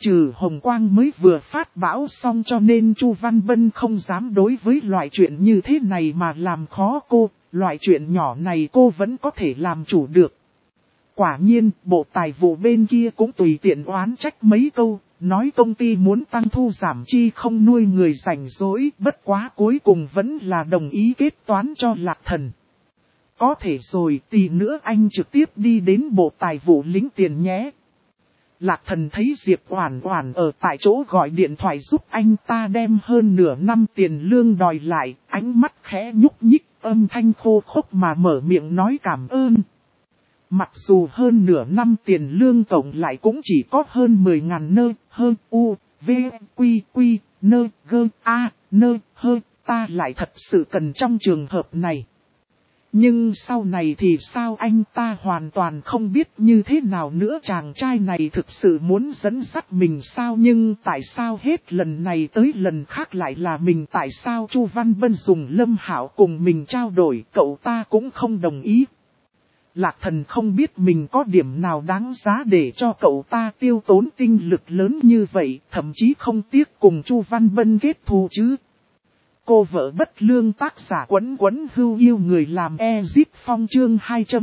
Trừ Hồng Quang mới vừa phát bão xong cho nên Chu Văn Bân không dám đối với loại chuyện như thế này mà làm khó cô, loại chuyện nhỏ này cô vẫn có thể làm chủ được. Quả nhiên, Bộ Tài vụ bên kia cũng tùy tiện oán trách mấy câu, nói công ty muốn tăng thu giảm chi không nuôi người rảnh rỗi, bất quá cuối cùng vẫn là đồng ý kết toán cho Lạc Thần. Có thể rồi, tí nữa anh trực tiếp đi đến Bộ Tài vụ lĩnh tiền nhé. Lạc Thần thấy Diệp Oản Oản ở tại chỗ gọi điện thoại giúp anh ta đem hơn nửa năm tiền lương đòi lại, ánh mắt khẽ nhúc nhích, âm thanh khô khốc mà mở miệng nói cảm ơn. Mặc dù hơn nửa năm tiền lương tổng lại cũng chỉ có hơn 10.000 nơ, hơn u, v, quy, quy, nơ, gơ, a, nơ, hơ, ta lại thật sự cần trong trường hợp này. Nhưng sau này thì sao anh ta hoàn toàn không biết như thế nào nữa, chàng trai này thực sự muốn dẫn dắt mình sao, nhưng tại sao hết lần này tới lần khác lại là mình, tại sao Chu Văn Bân dùng Lâm Hạo cùng mình trao đổi cậu ta cũng không đồng ý. Lạc Thần không biết mình có điểm nào đáng giá để cho cậu ta tiêu tốn tinh lực lớn như vậy, thậm chí không tiếc cùng Chu Văn Bân kết thù chứ. Cô vợ bất lương tác giả Quấn Quấn Hưu yêu người làm Ezip Phong chương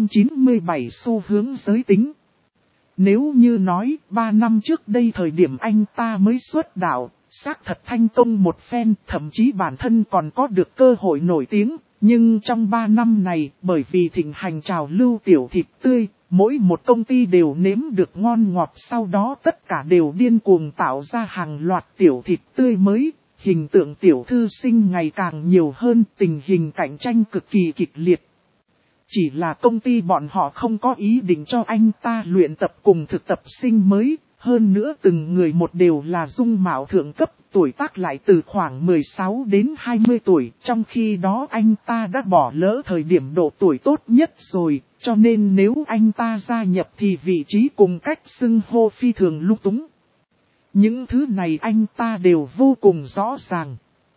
297 xu hướng giới tính. Nếu như nói 3 năm trước đây thời điểm anh ta mới xuất đạo, xác thật thanh công một phen, thậm chí bản thân còn có được cơ hội nổi tiếng. Nhưng trong 3 năm này, bởi vì thịnh hành trào lưu tiểu thịt tươi, mỗi một công ty đều nếm được ngon ngọt, sau đó tất cả đều điên cuồng tạo ra hàng loạt tiểu thịt tươi mới. Hình tượng tiểu thư sinh ngày càng nhiều hơn, tình hình cạnh tranh cực kỳ kịch liệt. Chỉ là công ty bọn họ không có ý định cho anh ta luyện tập cùng thực tập sinh mới, hơn nữa từng người một đều là dung mạo thượng cấp, tuổi tác lại từ khoảng 16 đến 20 tuổi, trong khi đó anh ta đã bỏ lỡ thời điểm độ tuổi tốt nhất rồi, cho nên nếu anh ta gia nhập thì vị trí cùng cách xưng hô phi thường lung túng. Những thứ này anh ta đều vô cùng rõ ràng.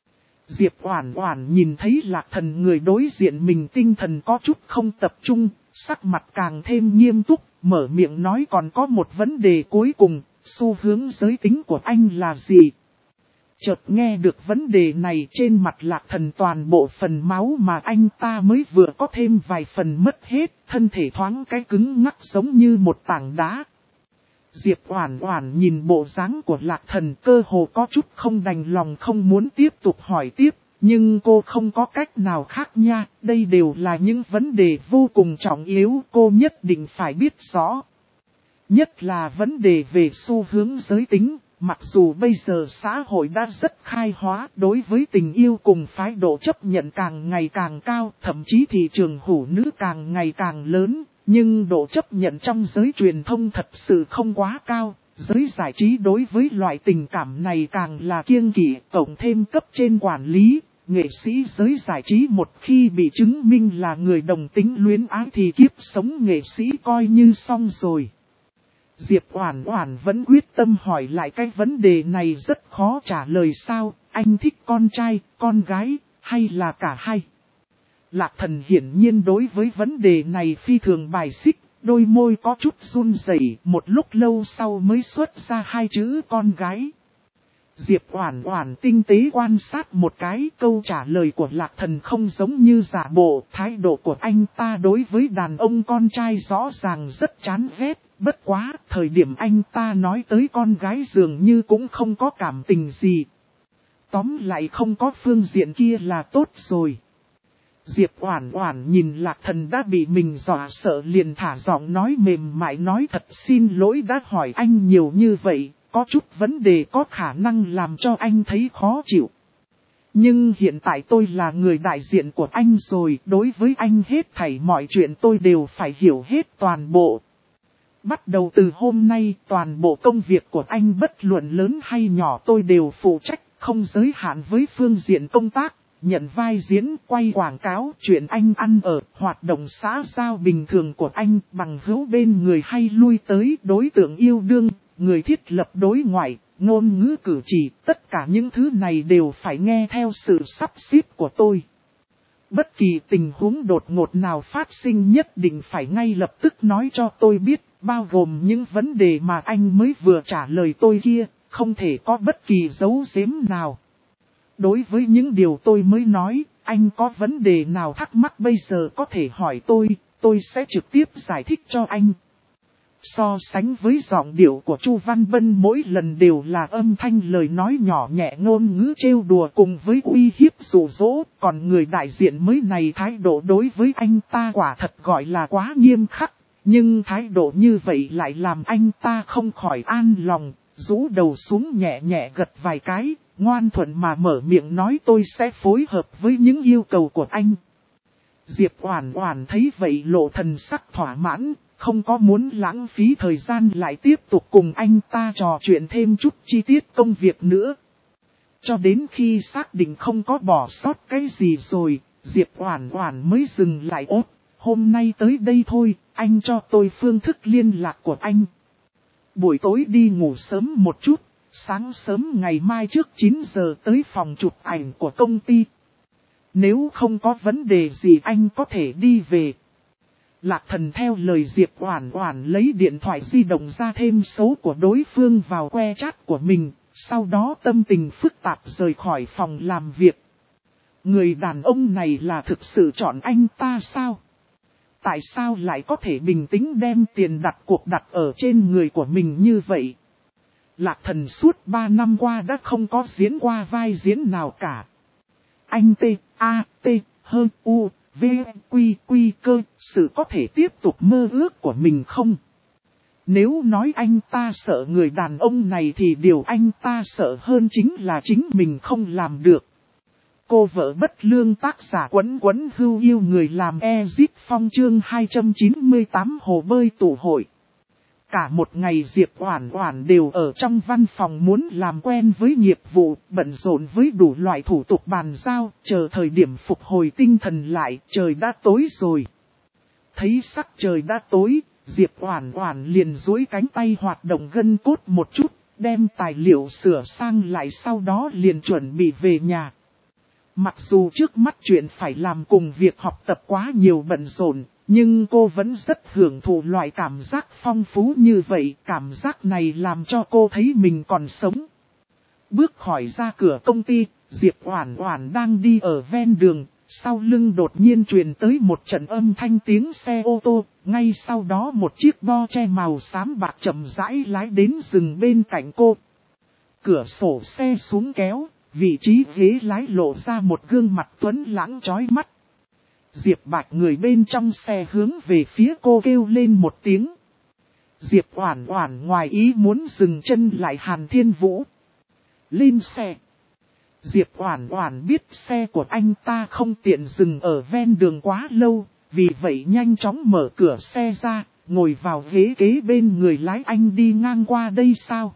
Diệp Oản Oản nhìn thấy Lạc Thần người đối diện mình tinh thần có chút không tập trung, sắc mặt càng thêm nghiêm túc, mở miệng nói còn có một vấn đề cuối cùng, xu hướng giới tính của anh là gì? Chợt nghe được vấn đề này trên mặt Lạc Thần toàn bộ phần máu mà anh ta mới vừa có thêm vài phần mất hết, thân thể thoáng cái cứng ngắc giống như một tảng đá. Diệp Oản Oản nhìn bộ dáng của Lạc Thần cơ hồ có chút không đành lòng không muốn tiếp tục hỏi tiếp, nhưng cô không có cách nào khác nha, đây đều là những vấn đề vô cùng trọng yếu cô nhất định phải biết rõ. Nhất là vấn đề về xu hướng giới tính, mặc dù bây giờ xã hội đã rất khai hóa, đối với tình yêu cùng phái độ chấp nhận càng ngày càng cao, thậm chí thị trường hủ nữ càng ngày càng lớn. Nhưng độ chấp nhận trong giới truyền thông thật sự không quá cao, giới giải trí đối với loại tình cảm này càng là kiêng kỵ, cộng thêm cấp trên quản lý, nghệ sĩ giới giải trí một khi bị chứng minh là người đồng tính luyến ái thì kiếp sống nghệ sĩ coi như xong rồi. Diệp Oản Oản vẫn quyết tâm hỏi lại cái vấn đề này rất khó trả lời sao, anh thích con trai, con gái, hay là cả hai? Lạc Thần hiển nhiên đối với vấn đề này phi thường bài xích, đôi môi có chút run rẩy, một lúc lâu sau mới xuất ra hai chữ con gái. Diệp Oản Oản tinh tế quan sát một cái, câu trả lời của Lạc Thần không giống như giả bộ, thái độ của anh ta đối với đàn ông con trai rõ ràng rất chán ghét, bất quá, thời điểm anh ta nói tới con gái dường như cũng không có cảm tình gì. Tóm lại không có phương diện kia là tốt rồi. Diệp Oản Oản nhìn Lạc Thần đã bị mình dọa sợ liền thả giọng nói mềm mại nói thật xin lỗi đã hỏi anh nhiều như vậy, có chút vấn đề có khả năng làm cho anh thấy khó chịu. Nhưng hiện tại tôi là người đại diện của anh rồi, đối với anh hết thảy mọi chuyện tôi đều phải hiểu hết toàn bộ. Bắt đầu từ hôm nay, toàn bộ công việc của anh bất luận lớn hay nhỏ tôi đều phụ trách, không giới hạn với phương diện công tác. Nhận vai diễn, quay quảng cáo, chuyện anh ăn ở, hoạt động xã giao bình thường của anh, bằng hữu bên người hay lui tới, đối tượng yêu đương, người thiết lập đối ngoại, ngôn ngữ cử chỉ, tất cả những thứ này đều phải nghe theo sự sắp xếp của tôi. Bất kỳ tình huống đột ngột nào phát sinh nhất định phải ngay lập tức nói cho tôi biết, bao gồm những vấn đề mà anh mới vừa trả lời tôi kia, không thể có bất kỳ giấu giếm nào. Đối với những điều tôi mới nói, anh có vấn đề nào thắc mắc bây giờ có thể hỏi tôi sẽ trực tiếp giải thích cho anh. So sánh với giọng điệu của Chu Văn Bân mỗi lần đều là âm thanh lời nói nhỏ nhẹ ngôn ngữ trêu đùa cùng với uy hiếp dụ dỗ, còn người đại diện mới này thái độ đối với anh ta quả thật gọi là quá nghiêm khắc, nhưng thái độ như vậy lại làm anh ta không khỏi an lòng, rũ đầu xuống nhẹ nhẹ gật vài cái, ngoan thuận mà mở miệng nói tôi sẽ phối hợp với những yêu cầu của anh. Diệp Oản Oản thấy vậy lộ thần sắc thỏa mãn, không có muốn lãng phí thời gian lại tiếp tục cùng anh ta trò chuyện thêm chút chi tiết công việc nữa. Cho đến khi xác định không có bỏ sót cái gì rồi, Diệp Oản Oản mới dừng lại. Hôm nay tới đây thôi, anh cho tôi phương thức liên lạc của anh. Buổi tối đi ngủ sớm một chút, sáng sớm ngày mai trước 9 giờ tới phòng chụp ảnh của công ty. Nếu không có vấn đề gì anh có thể đi về. Lạc Thần theo lời Diệp Oản Oản lấy điện thoại di động ra thêm số của đối phương vào que chat của mình, sau đó tâm tình phức tạp rời khỏi phòng làm việc. Người đàn ông này là thực sự chọn anh ta sao? Tại sao lại có thể bình tĩnh đem tiền đặt cuộc đặt ở trên người của mình như vậy? Lạc Thần suốt 3 năm qua đã không có diễn qua vai diễn nào cả. Anh U, V, Quy sự có thể tiếp tục mơ ước của mình không? Nếu nói anh ta sợ người đàn ông này thì điều anh ta sợ hơn chính là chính mình không làm được. Cô vợ bất lương tác giả Quấn Quấn Hưu yêu người làm Ezit Phong chương 298 hồ bơi tụ hội. Cả một ngày Diệp Oản Oản đều ở trong văn phòng muốn làm quen với nghiệp vụ, bận rộn với đủ loại thủ tục bàn giao, chờ thời điểm phục hồi tinh thần lại, trời đã tối rồi. Thấy sắc trời đã tối, Diệp Oản Oản liền duỗi cánh tay hoạt động gân cốt một chút, đem tài liệu sửa sang lại sau đó liền chuẩn bị về nhà. Mặc dù trước mắt chuyện phải làm cùng việc học tập quá nhiều bận rộn, nhưng cô vẫn rất hưởng thụ loại cảm giác phong phú như vậy, cảm giác này làm cho cô thấy mình còn sống. Bước khỏi ra cửa công ty, Diệp Oản Oản đang đi ở ven đường, sau lưng đột nhiên truyền tới một trận âm thanh tiếng xe ô tô, ngay sau đó một chiếc Porsche màu xám bạc chậm rãi lái đến dừng bên cạnh cô. Cửa sổ xe xuống kéo, vị trí ghế lái lộ ra một gương mặt tuấn lãng chói mắt. Diệp Bạch người bên trong xe hướng về phía cô kêu lên một tiếng. Diệp Oản Oản ngoài ý muốn dừng chân lại Hàn Thiên Vũ. Lên xe. Diệp Oản Oản biết xe của anh ta không tiện dừng ở ven đường quá lâu, vì vậy nhanh chóng mở cửa xe ra, ngồi vào ghế kế bên người lái. Anh đi ngang qua đây sao?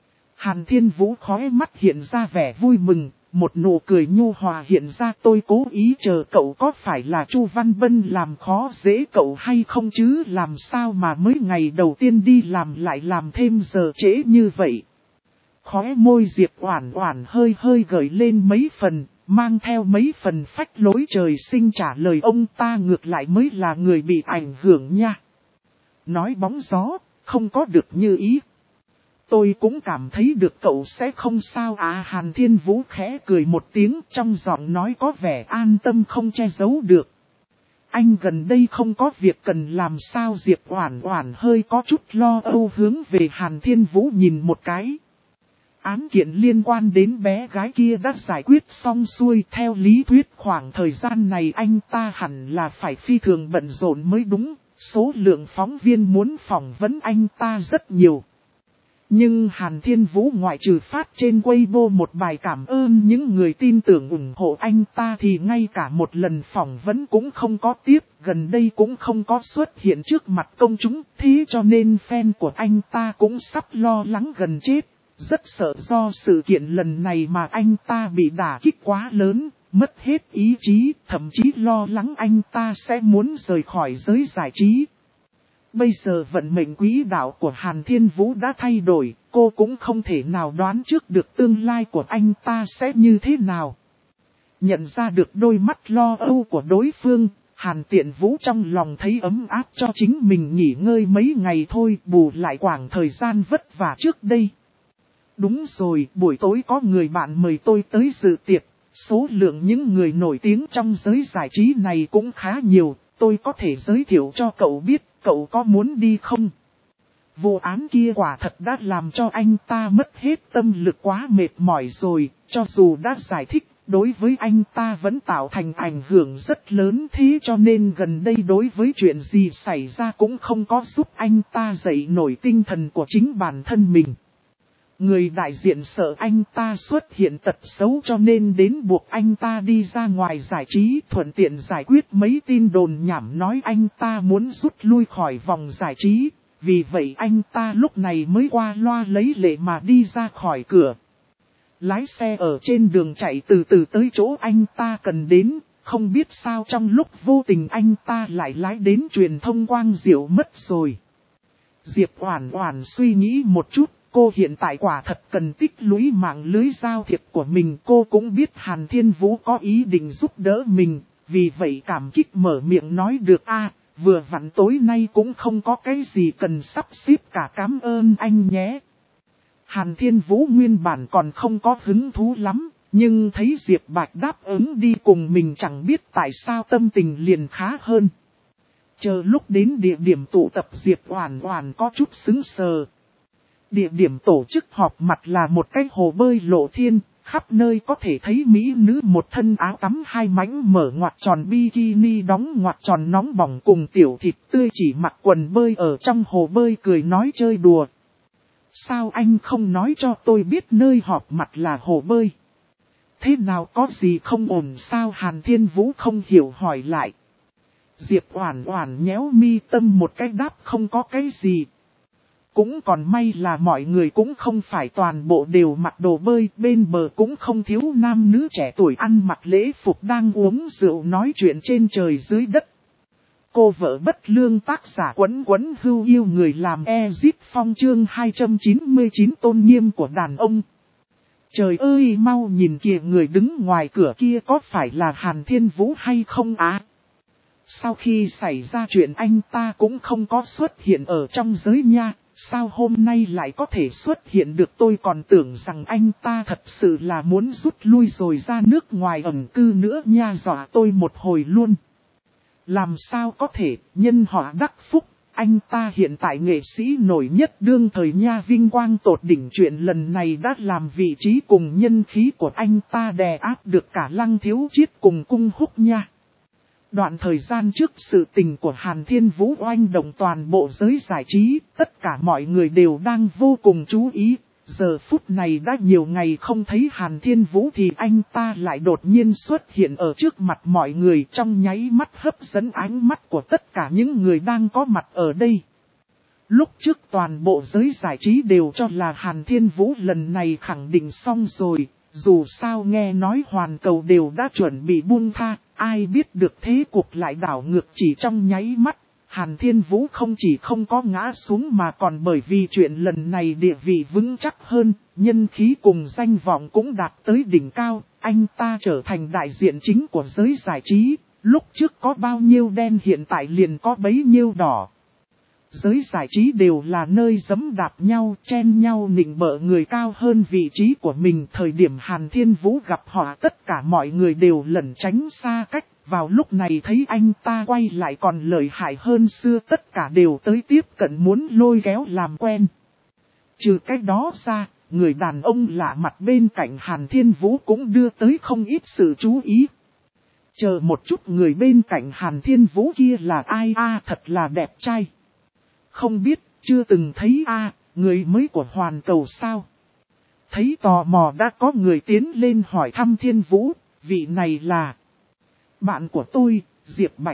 Hàn Thiên Vũ khóe mắt hiện ra vẻ vui mừng, một nụ cười nhu hòa hiện ra. Tôi cố ý chờ cậu, có phải là Chu Văn Bân làm khó dễ cậu hay không chứ, làm sao mà mới ngày đầu tiên đi làm lại làm thêm giờ trễ như vậy. Khóe môi Diệp Oản Oản hơi hơi gợi lên mấy phần, mang theo mấy phần phách lối trời sinh trả lời ông ta ngược lại mới là người bị ảnh hưởng nha. Nói bóng gió, không có được như ý. Tôi cũng cảm thấy được cậu sẽ không sao à. Hàn Thiên Vũ khẽ cười một tiếng, trong giọng nói có vẻ an tâm không che giấu được. Anh gần đây không có việc cần làm sao? Diệp Oản Oản hơi có chút lo âu hướng về Hàn Thiên Vũ nhìn một cái. Án kiện liên quan đến bé gái kia đã giải quyết xong xuôi, theo lý thuyết khoảng thời gian này anh ta hẳn là phải phi thường bận rộn mới đúng, số lượng phóng viên muốn phỏng vấn anh ta rất nhiều. Nhưng Hàn Thiên Vũ ngoại trừ phát trên Weibo một bài cảm ơn những người tin tưởng ủng hộ anh ta thì ngay cả một lần phỏng vấn cũng không có tiếp, gần đây cũng không có xuất hiện trước mặt công chúng, thế cho nên fan của anh ta cũng sắp lo lắng gần chết, rất sợ do sự kiện lần này mà anh ta bị đả kích quá lớn, mất hết ý chí, thậm chí lo lắng anh ta sẽ muốn rời khỏi giới giải trí. Bây giờ vận mệnh quỹ đạo của Hàn Thiên Vũ đã thay đổi, cô cũng không thể nào đoán trước được tương lai của anh ta sẽ như thế nào. Nhận ra được đôi mắt lo âu của đối phương, Hàn Tiện Vũ trong lòng thấy ấm áp cho chính mình nghỉ ngơi mấy ngày thôi, bù lại khoảng thời gian vất vả trước đây. Đúng rồi, buổi tối có người bạn mời tôi tới dự tiệc, số lượng những người nổi tiếng trong giới giải trí này cũng khá nhiều, tôi có thể giới thiệu cho cậu biết, cậu có muốn đi không? Vụ án kia quả thật đã làm cho anh ta mất hết tâm lực, quá mệt mỏi rồi, cho dù đã giải thích, đối với anh ta vẫn tạo thành ảnh hưởng rất lớn, thế cho nên gần đây đối với chuyện gì xảy ra cũng không có giúp anh ta dậy nổi tinh thần của chính bản thân mình. Người đại diện sợ anh ta xuất hiện tật xấu cho nên đến buộc anh ta đi ra ngoài giải trí, thuận tiện giải quyết mấy tin đồn nhảm nói anh ta muốn rút lui khỏi vòng giải trí. Vì vậy anh ta lúc này mới qua loa lấy lệ mà đi ra khỏi cửa. Lái xe ở trên đường chạy từ từ tới chỗ anh ta cần đến, không biết sao trong lúc vô tình anh ta lại lái đến truyền thông Quang Diệu mất rồi. Diệp Oản Oản suy nghĩ một chút, cô hiện tại quả thật cần tích lũy mạng lưới giao thiệp của mình. Cô cũng biết Hàn Thiên Vũ có ý định giúp đỡ mình, vì vậy cảm kích mở miệng nói được vừa vặn tối nay cũng không có cái gì cần sắp xếp cả, cảm ơn anh nhé. Hàn Thiên Vũ nguyên bản còn không có hứng thú lắm, nhưng thấy Diệp Bạch đáp ứng đi cùng mình chẳng biết tại sao tâm tình liền khá hơn. Chờ lúc đến địa điểm tụ tập Diệp Oản Oản có chút sững sờ. Địa điểm tổ chức họp mặt là một cái hồ bơi lộ thiên, khắp nơi có thể thấy mỹ nữ một thân áo tắm hai mảnh mở ngoặt tròn bikini đóng ngoặt tròn nóng bỏng cùng tiểu thịt tươi chỉ mặc quần bơi ở trong hồ bơi cười nói chơi đùa. Sao anh không nói cho tôi biết nơi họp mặt là hồ bơi? Thế nào, có gì không ổn sao? Hàn Thiên Vũ không hiểu hỏi lại. Diệp Oản Oản nhéo mi tâm một cái đáp không có cái gì. Cũng còn may là mọi người cũng không phải toàn bộ đều mặc đồ bơi, bên bờ cũng không thiếu nam nữ trẻ tuổi ăn mặc lễ phục đang uống rượu nói chuyện trên trời dưới đất. Cô vợ bất lương tác giả Quấn Quấn Hưu Yêu Người làm Ezit Phong chương 299 tôn nghiêm của đàn ông. Trời ơi, mau nhìn kìa, người đứng ngoài cửa kia có phải là Hàn Thiên Vũ hay không á? Sau khi xảy ra chuyện anh ta cũng không có xuất hiện ở trong giới nha, sao hôm nay lại có thể xuất hiện được? Tôi còn tưởng rằng anh ta thật sự là muốn rút lui rồi ra nước ngoài ẩn cư nữa nha, dọa tôi một hồi luôn. Làm sao có thể, nhân họ đắc phúc, anh ta hiện tại nghệ sĩ nổi nhất đương thời nha, vinh quang tột đỉnh, chuyện lần này đã làm vị trí cùng nhân khí của anh ta đè áp được cả Lăng Thiếu Chiết cùng Cung Húc nha. Đoạn thời gian trước sự tình của Hàn Thiên Vũ oanh động toàn bộ giới giải trí, tất cả mọi người đều đang vô cùng chú ý. Giờ phút này đã nhiều ngày không thấy Hàn Thiên Vũ thì anh ta lại đột nhiên xuất hiện ở trước mặt mọi người, trong nháy mắt hấp dẫn ánh mắt của tất cả những người đang có mặt ở đây. Lúc trước toàn bộ giới giải trí đều cho là Hàn Thiên Vũ lần này khẳng định xong rồi, dù sao nghe nói hoàn cầu đều đã chuẩn bị buông tha, ai biết được thế cuộc lại đảo ngược chỉ trong nháy mắt. Hàn Thiên Vũ không chỉ không có ngã xuống mà còn bởi vì chuyện lần này địa vị vững chắc hơn, nhân khí cùng danh vọng cũng đạt tới đỉnh cao, anh ta trở thành đại diện chính của giới giải trí, lúc trước có bao nhiêu đen hiện tại liền có bấy nhiêu đỏ. Giới giải trí đều là nơi giẫm đạp nhau, chen nhau nịnh bợ người cao hơn vị trí của mình. Thời điểm Hàn Thiên Vũ gặp họ tất cả mọi người đều lẩn tránh xa cách. Vào lúc này thấy anh ta quay lại còn lợi hại hơn xưa, tất cả đều tới tiếp cận muốn lôi kéo làm quen. Trừ cái đó ra, người đàn ông lạ mặt bên cạnh Hàn Thiên Vũ cũng đưa tới không ít sự chú ý. Chờ một chút, người bên cạnh Hàn Thiên Vũ kia là ai thật là đẹp trai. Không biết, chưa từng thấy người mới của Hoàn Cầu sao? Thấy tò mò đã có người tiến lên hỏi thăm Thiên Vũ, vị này là bạn của tôi, Diệp Bạch.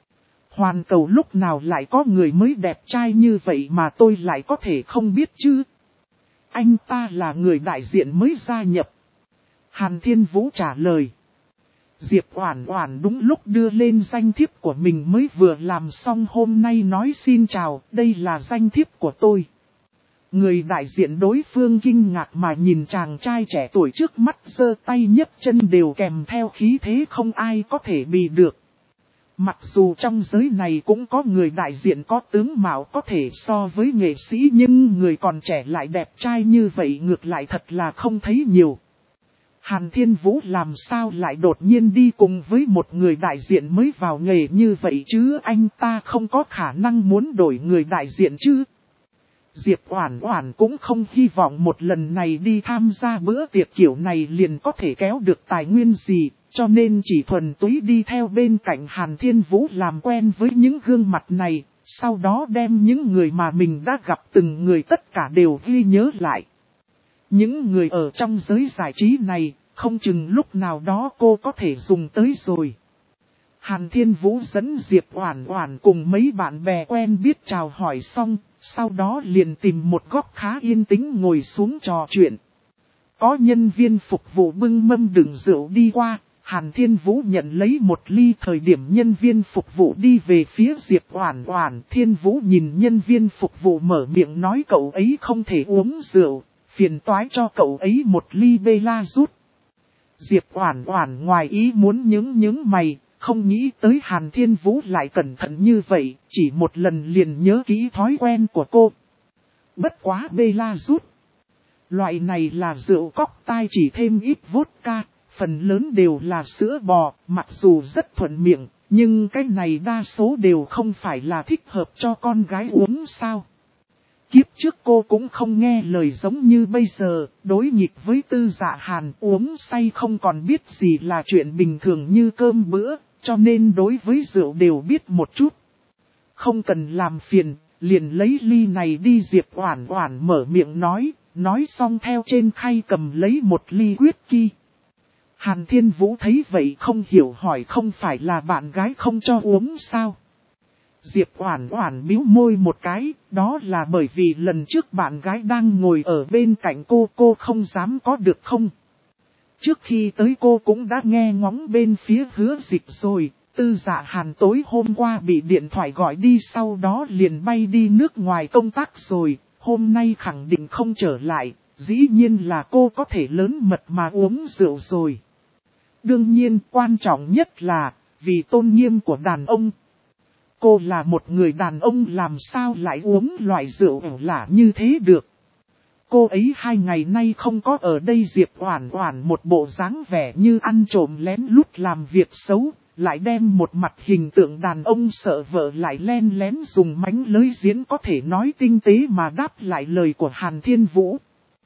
Hoàn Cầu lúc nào lại có người mới đẹp trai như vậy mà tôi lại có thể không biết chứ? Anh ta là người đại diện mới gia nhập. Hàn Thiên Vũ trả lời. Diệp Oản Oản đúng lúc đưa lên danh thiếp của mình mới vừa làm xong, hôm nay nói xin chào, đây là danh thiếp của tôi. Người đại diện đối phương kinh ngạc mà nhìn chàng trai trẻ tuổi trước mắt, giơ tay nhấc chân đều kèm theo khí thế không ai có thể bì được. Mặc dù trong giới này cũng có người đại diện có tướng mạo có thể so với nghệ sĩ, nhưng người còn trẻ lại đẹp trai như vậy ngược lại thật là không thấy nhiều. Hàn Thiên Vũ làm sao lại đột nhiên đi cùng với một người đại diện mới vào nghề như vậy chứ, anh ta không có khả năng muốn đổi người đại diện chứ. Diệp Oản Oản cũng không hy vọng một lần này đi tham gia bữa tiệc kiểu này liền có thể kéo được tài nguyên gì, cho nên chỉ thuần túy đi theo bên cạnh Hàn Thiên Vũ làm quen với những gương mặt này, sau đó đem những người mà mình đã gặp từng người tất cả đều ghi nhớ lại. Những người ở trong giới giải trí này, không chừng lúc nào đó cô có thể dùng tới rồi. Hàn Thiên Vũ dẫn Diệp Oản Oản cùng mấy bạn bè quen biết chào hỏi xong, sau đó liền tìm một góc khá yên tĩnh ngồi xuống trò chuyện. Có nhân viên phục vụ bưng mâm đựng rượu đi qua, Hàn Thiên Vũ nhận lấy một ly, thời điểm nhân viên phục vụ đi về phía Diệp Oản Oản. Thiên Vũ nhìn nhân viên phục vụ mở miệng nói cậu ấy không thể uống rượu, phiền toái cho cậu ấy một ly Bella rút. Diệp Oản Oản ngoài ý muốn nhướng mày, không nghĩ tới Hàn Thiên Vũ lại cẩn thận như vậy, chỉ một lần liền nhớ kỹ thói quen của cô. Bất quá Bella rút. Loại này là rượu cóc tai chỉ thêm ít vodka, phần lớn đều là sữa bò, mặc dù rất thuận miệng, nhưng cái này đa số đều không phải là thích hợp cho con gái uống sao. Kiếp trước cô cũng không nghe lời giống như bây giờ, đối nghịch với Tư Dạ Hàn, uống say không còn biết gì là chuyện bình thường như cơm bữa, cho nên đối với rượu đều biết một chút. Không cần làm phiền, liền lấy ly này đi. Diệp Oản Oản mở miệng nói xong theo trên khay cầm lấy một ly whisky. Hàn Thiên Vũ thấy vậy không hiểu hỏi không phải là bạn gái không cho uống sao? Diệp Oản Oản bĩu môi một cái, đó là bởi vì lần trước bạn gái đang ngồi ở bên cạnh cô không dám có được không? Trước khi tới cô cũng đã nghe ngóng bên phía Hứa Dịch rồi, Tư Dạ Hàn tối hôm qua bị điện thoại gọi đi, sau đó liền bay đi nước ngoài công tác rồi, hôm nay khẳng định không trở lại, dĩ nhiên là cô có thể lớn mật mà uống rượu rồi. Đương nhiên quan trọng nhất là, vì tôn nghiêm của đàn ông. Cô là một người đàn ông làm sao lại uống loại rượu ẩu lả như thế được. Cô ấy 2 ngày nay không có ở đây. Diệp Oản Oản một bộ dáng vẻ như ăn trộm lén lút làm việc xấu, lại đem một mặt hình tượng đàn ông sợ vợ lại len lén dùng mánh lưới diễn có thể nói tinh tế mà đáp lại lời của Hàn Thiên Vũ.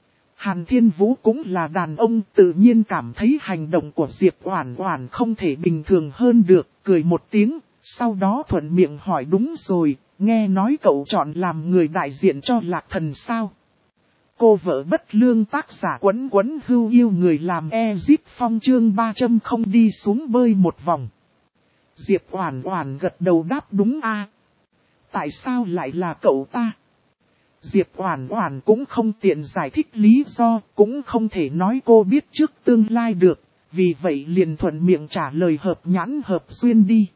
Hàn Thiên Vũ cũng là đàn ông, tự nhiên cảm thấy hành động của Diệp Oản Oản không thể bình thường hơn được, cười một tiếng, sau đó thuận miệng hỏi đúng rồi, nghe nói cậu chọn làm người đại diện cho Lạc Thần sao? Cô vợ bất lương tác giả Quấn Quấn Hưu yêu người làm Ezip Phong chương 300 không đi xuống bơi một vòng. Diệp Oản Oản gật đầu đáp đúng a. Tại sao lại là cậu ta? Diệp Oản Oản cũng không tiện giải thích lý do, cũng không thể nói cô biết trước tương lai được, vì vậy liền thuận miệng trả lời hợp nhãn hợp duyên đi.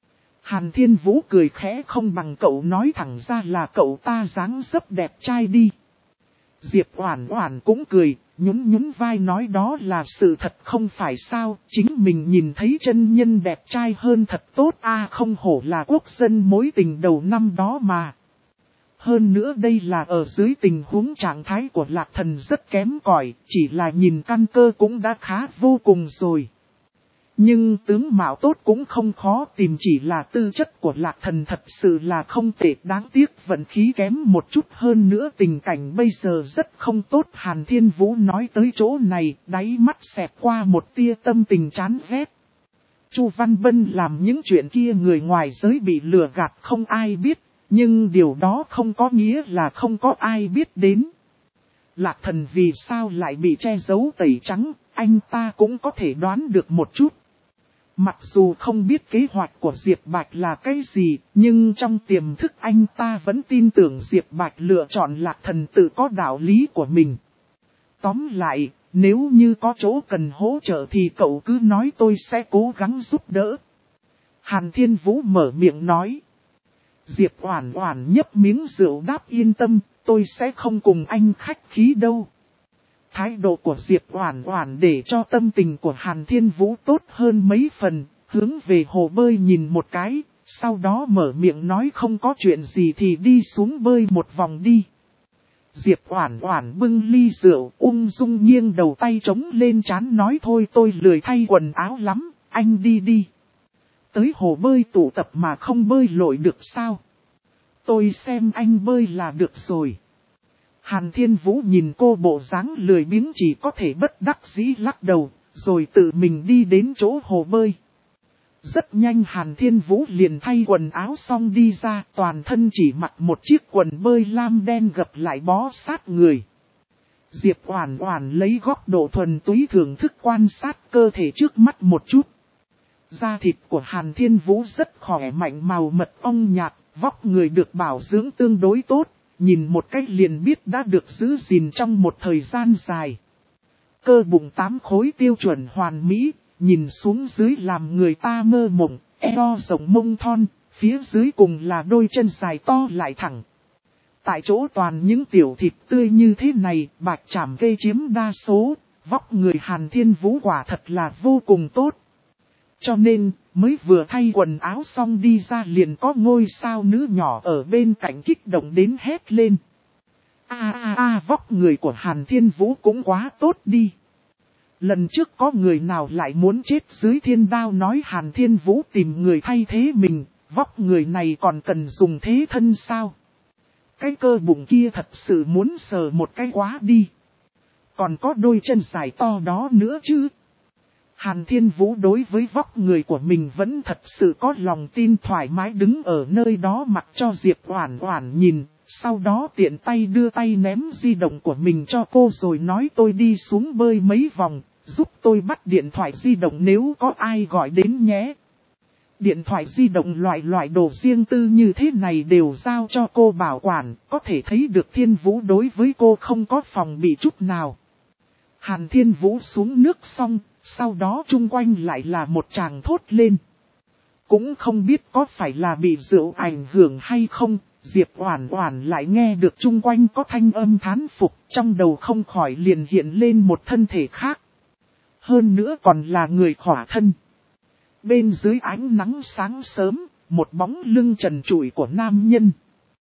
Hàn Thiên Vũ cười khẽ không bằng cậu nói thẳng ra là cậu ta dáng dấp đẹp trai đi. Diệp Oản Oản cũng cười, nhún vai nói đó là sự thật không phải sao, chính mình nhìn thấy chân nhân đẹp trai hơn thật tốt a, không hổ là quốc dân mối tình đầu năm đó mà. Hơn nữa đây là ở dưới tình huống trạng thái của Lạc Thần rất kém cỏi, chỉ là nhìn căn cơ cũng đã khá vô cùng rồi. Nhưng tướng mạo tốt cũng không khó tìm, chỉ là tư chất của Lạc Thần thật sự là không tệ, đáng tiếc vận khí kém một chút, hơn nữa tình cảnh bây giờ rất không tốt. Hàn Thiên Vũ nói tới chỗ này, đáy mắt xẹt qua một tia tâm tình chán ghét. Chu Văn Bân làm những chuyện kia người ngoài giới bị lừa gạt không ai biết, nhưng điều đó không có nghĩa là không có ai biết đến. Lạc Thần vì sao lại bị che giấu tẩy trắng, anh ta cũng có thể đoán được một chút. Mặc dù không biết kế hoạch của Diệp Bạch là cái gì, nhưng trong tiềm thức anh ta vẫn tin tưởng Diệp Bạch lựa chọn Lạc Thần tự có đạo lý của mình. Tóm lại, nếu như có chỗ cần hỗ trợ thì cậu cứ nói tôi sẽ cố gắng giúp đỡ. Hàn Thiên Vũ mở miệng nói. Diệp Oản Oản nhấp miếng rượu đáp yên tâm, tôi sẽ không cùng anh khách khí đâu. Thái độ của Diệp Oản Oản để cho tâm tình của Hàn Thiên Vũ tốt hơn mấy phần, hướng về hồ bơi nhìn một cái, sau đó mở miệng nói không có chuyện gì thì đi xuống bơi một vòng đi. Diệp Oản Oản bưng ly rượu, ung dung nghiêng đầu tay chống lên trán nói thôi tôi lười thay quần áo lắm, anh đi đi. Tới hồ bơi tụ tập mà không bơi lội được sao? Tôi xem anh bơi là được rồi. Hàn Thiên Vũ nhìn cô bộ dáng lười biếng chỉ có thể bất đắc dĩ lắc đầu, rồi tự mình đi đến chỗ hồ bơi. Rất nhanh Hàn Thiên Vũ liền thay quần áo xong đi ra, toàn thân chỉ mặc một chiếc quần bơi lam đen gập lại bó sát người. Diệp Oản Oản lấy góc độ thuần túy thưởng thức quan sát cơ thể trước mắt một chút. Da thịt của Hàn Thiên Vũ rất khỏe mạnh màu mật ong nhạt, vóc người được bảo dưỡng tương đối tốt, nhìn một cách liền biết đã được giữ gìn trong một thời gian dài. Cơ bụng 8 khối tiêu chuẩn hoàn mỹ, nhìn xuống dưới làm người ta mơ mộng, eo rộng mông thon, phía dưới cùng là đôi chân dài to lại thẳng. Tại chỗ toàn những tiểu thịt tươi như thế này, bạch trảm cây chiếm đa số, vóc người Hàn Thiên Vũ quả thật là vô cùng tốt. Cho nên, mới vừa thay quần áo xong đi ra liền có ngôi sao nữ nhỏ ở bên cạnh kích động đến hét lên. Vóc người của Hàn Thiên Vũ cũng quá tốt đi. Lần trước có người nào lại muốn chết dưới thiên đao nói Hàn Thiên Vũ tìm người thay thế mình, vóc người này còn cần dùng thế thân sao? Cái cơ bụng kia thật sự muốn sờ một cái quá đi. Còn có đôi chân dài to đó nữa chứ. Hàn Thiên Vũ đối với vóc người của mình vẫn thật sự có lòng tin thoải mái đứng ở nơi đó mặc cho Diệp Oản Oản nhìn, sau đó tiện tay đưa tay ném di động của mình cho cô rồi nói tôi đi xuống bơi mấy vòng, giúp tôi bắt điện thoại di động nếu có ai gọi đến nhé. Điện thoại di động loại đồ riêng tư như thế này đều giao cho cô bảo quản, có thể thấy được Thiên Vũ đối với cô không có phòng bị chút nào. Hàn Thiên Vũ xuống nước xong, sau đó chung quanh lại là một tràng thốt lên. Cũng không biết có phải là bị rượu ảnh hưởng hay không, Diệp Oản Oản lại nghe được chung quanh có thanh âm thán phục, trong đầu không khỏi liền hiện lên một thân thể khác. Hơn nữa còn là người khỏa thân. Bên dưới ánh nắng sáng sớm, một bóng lưng trần trụi của nam nhân.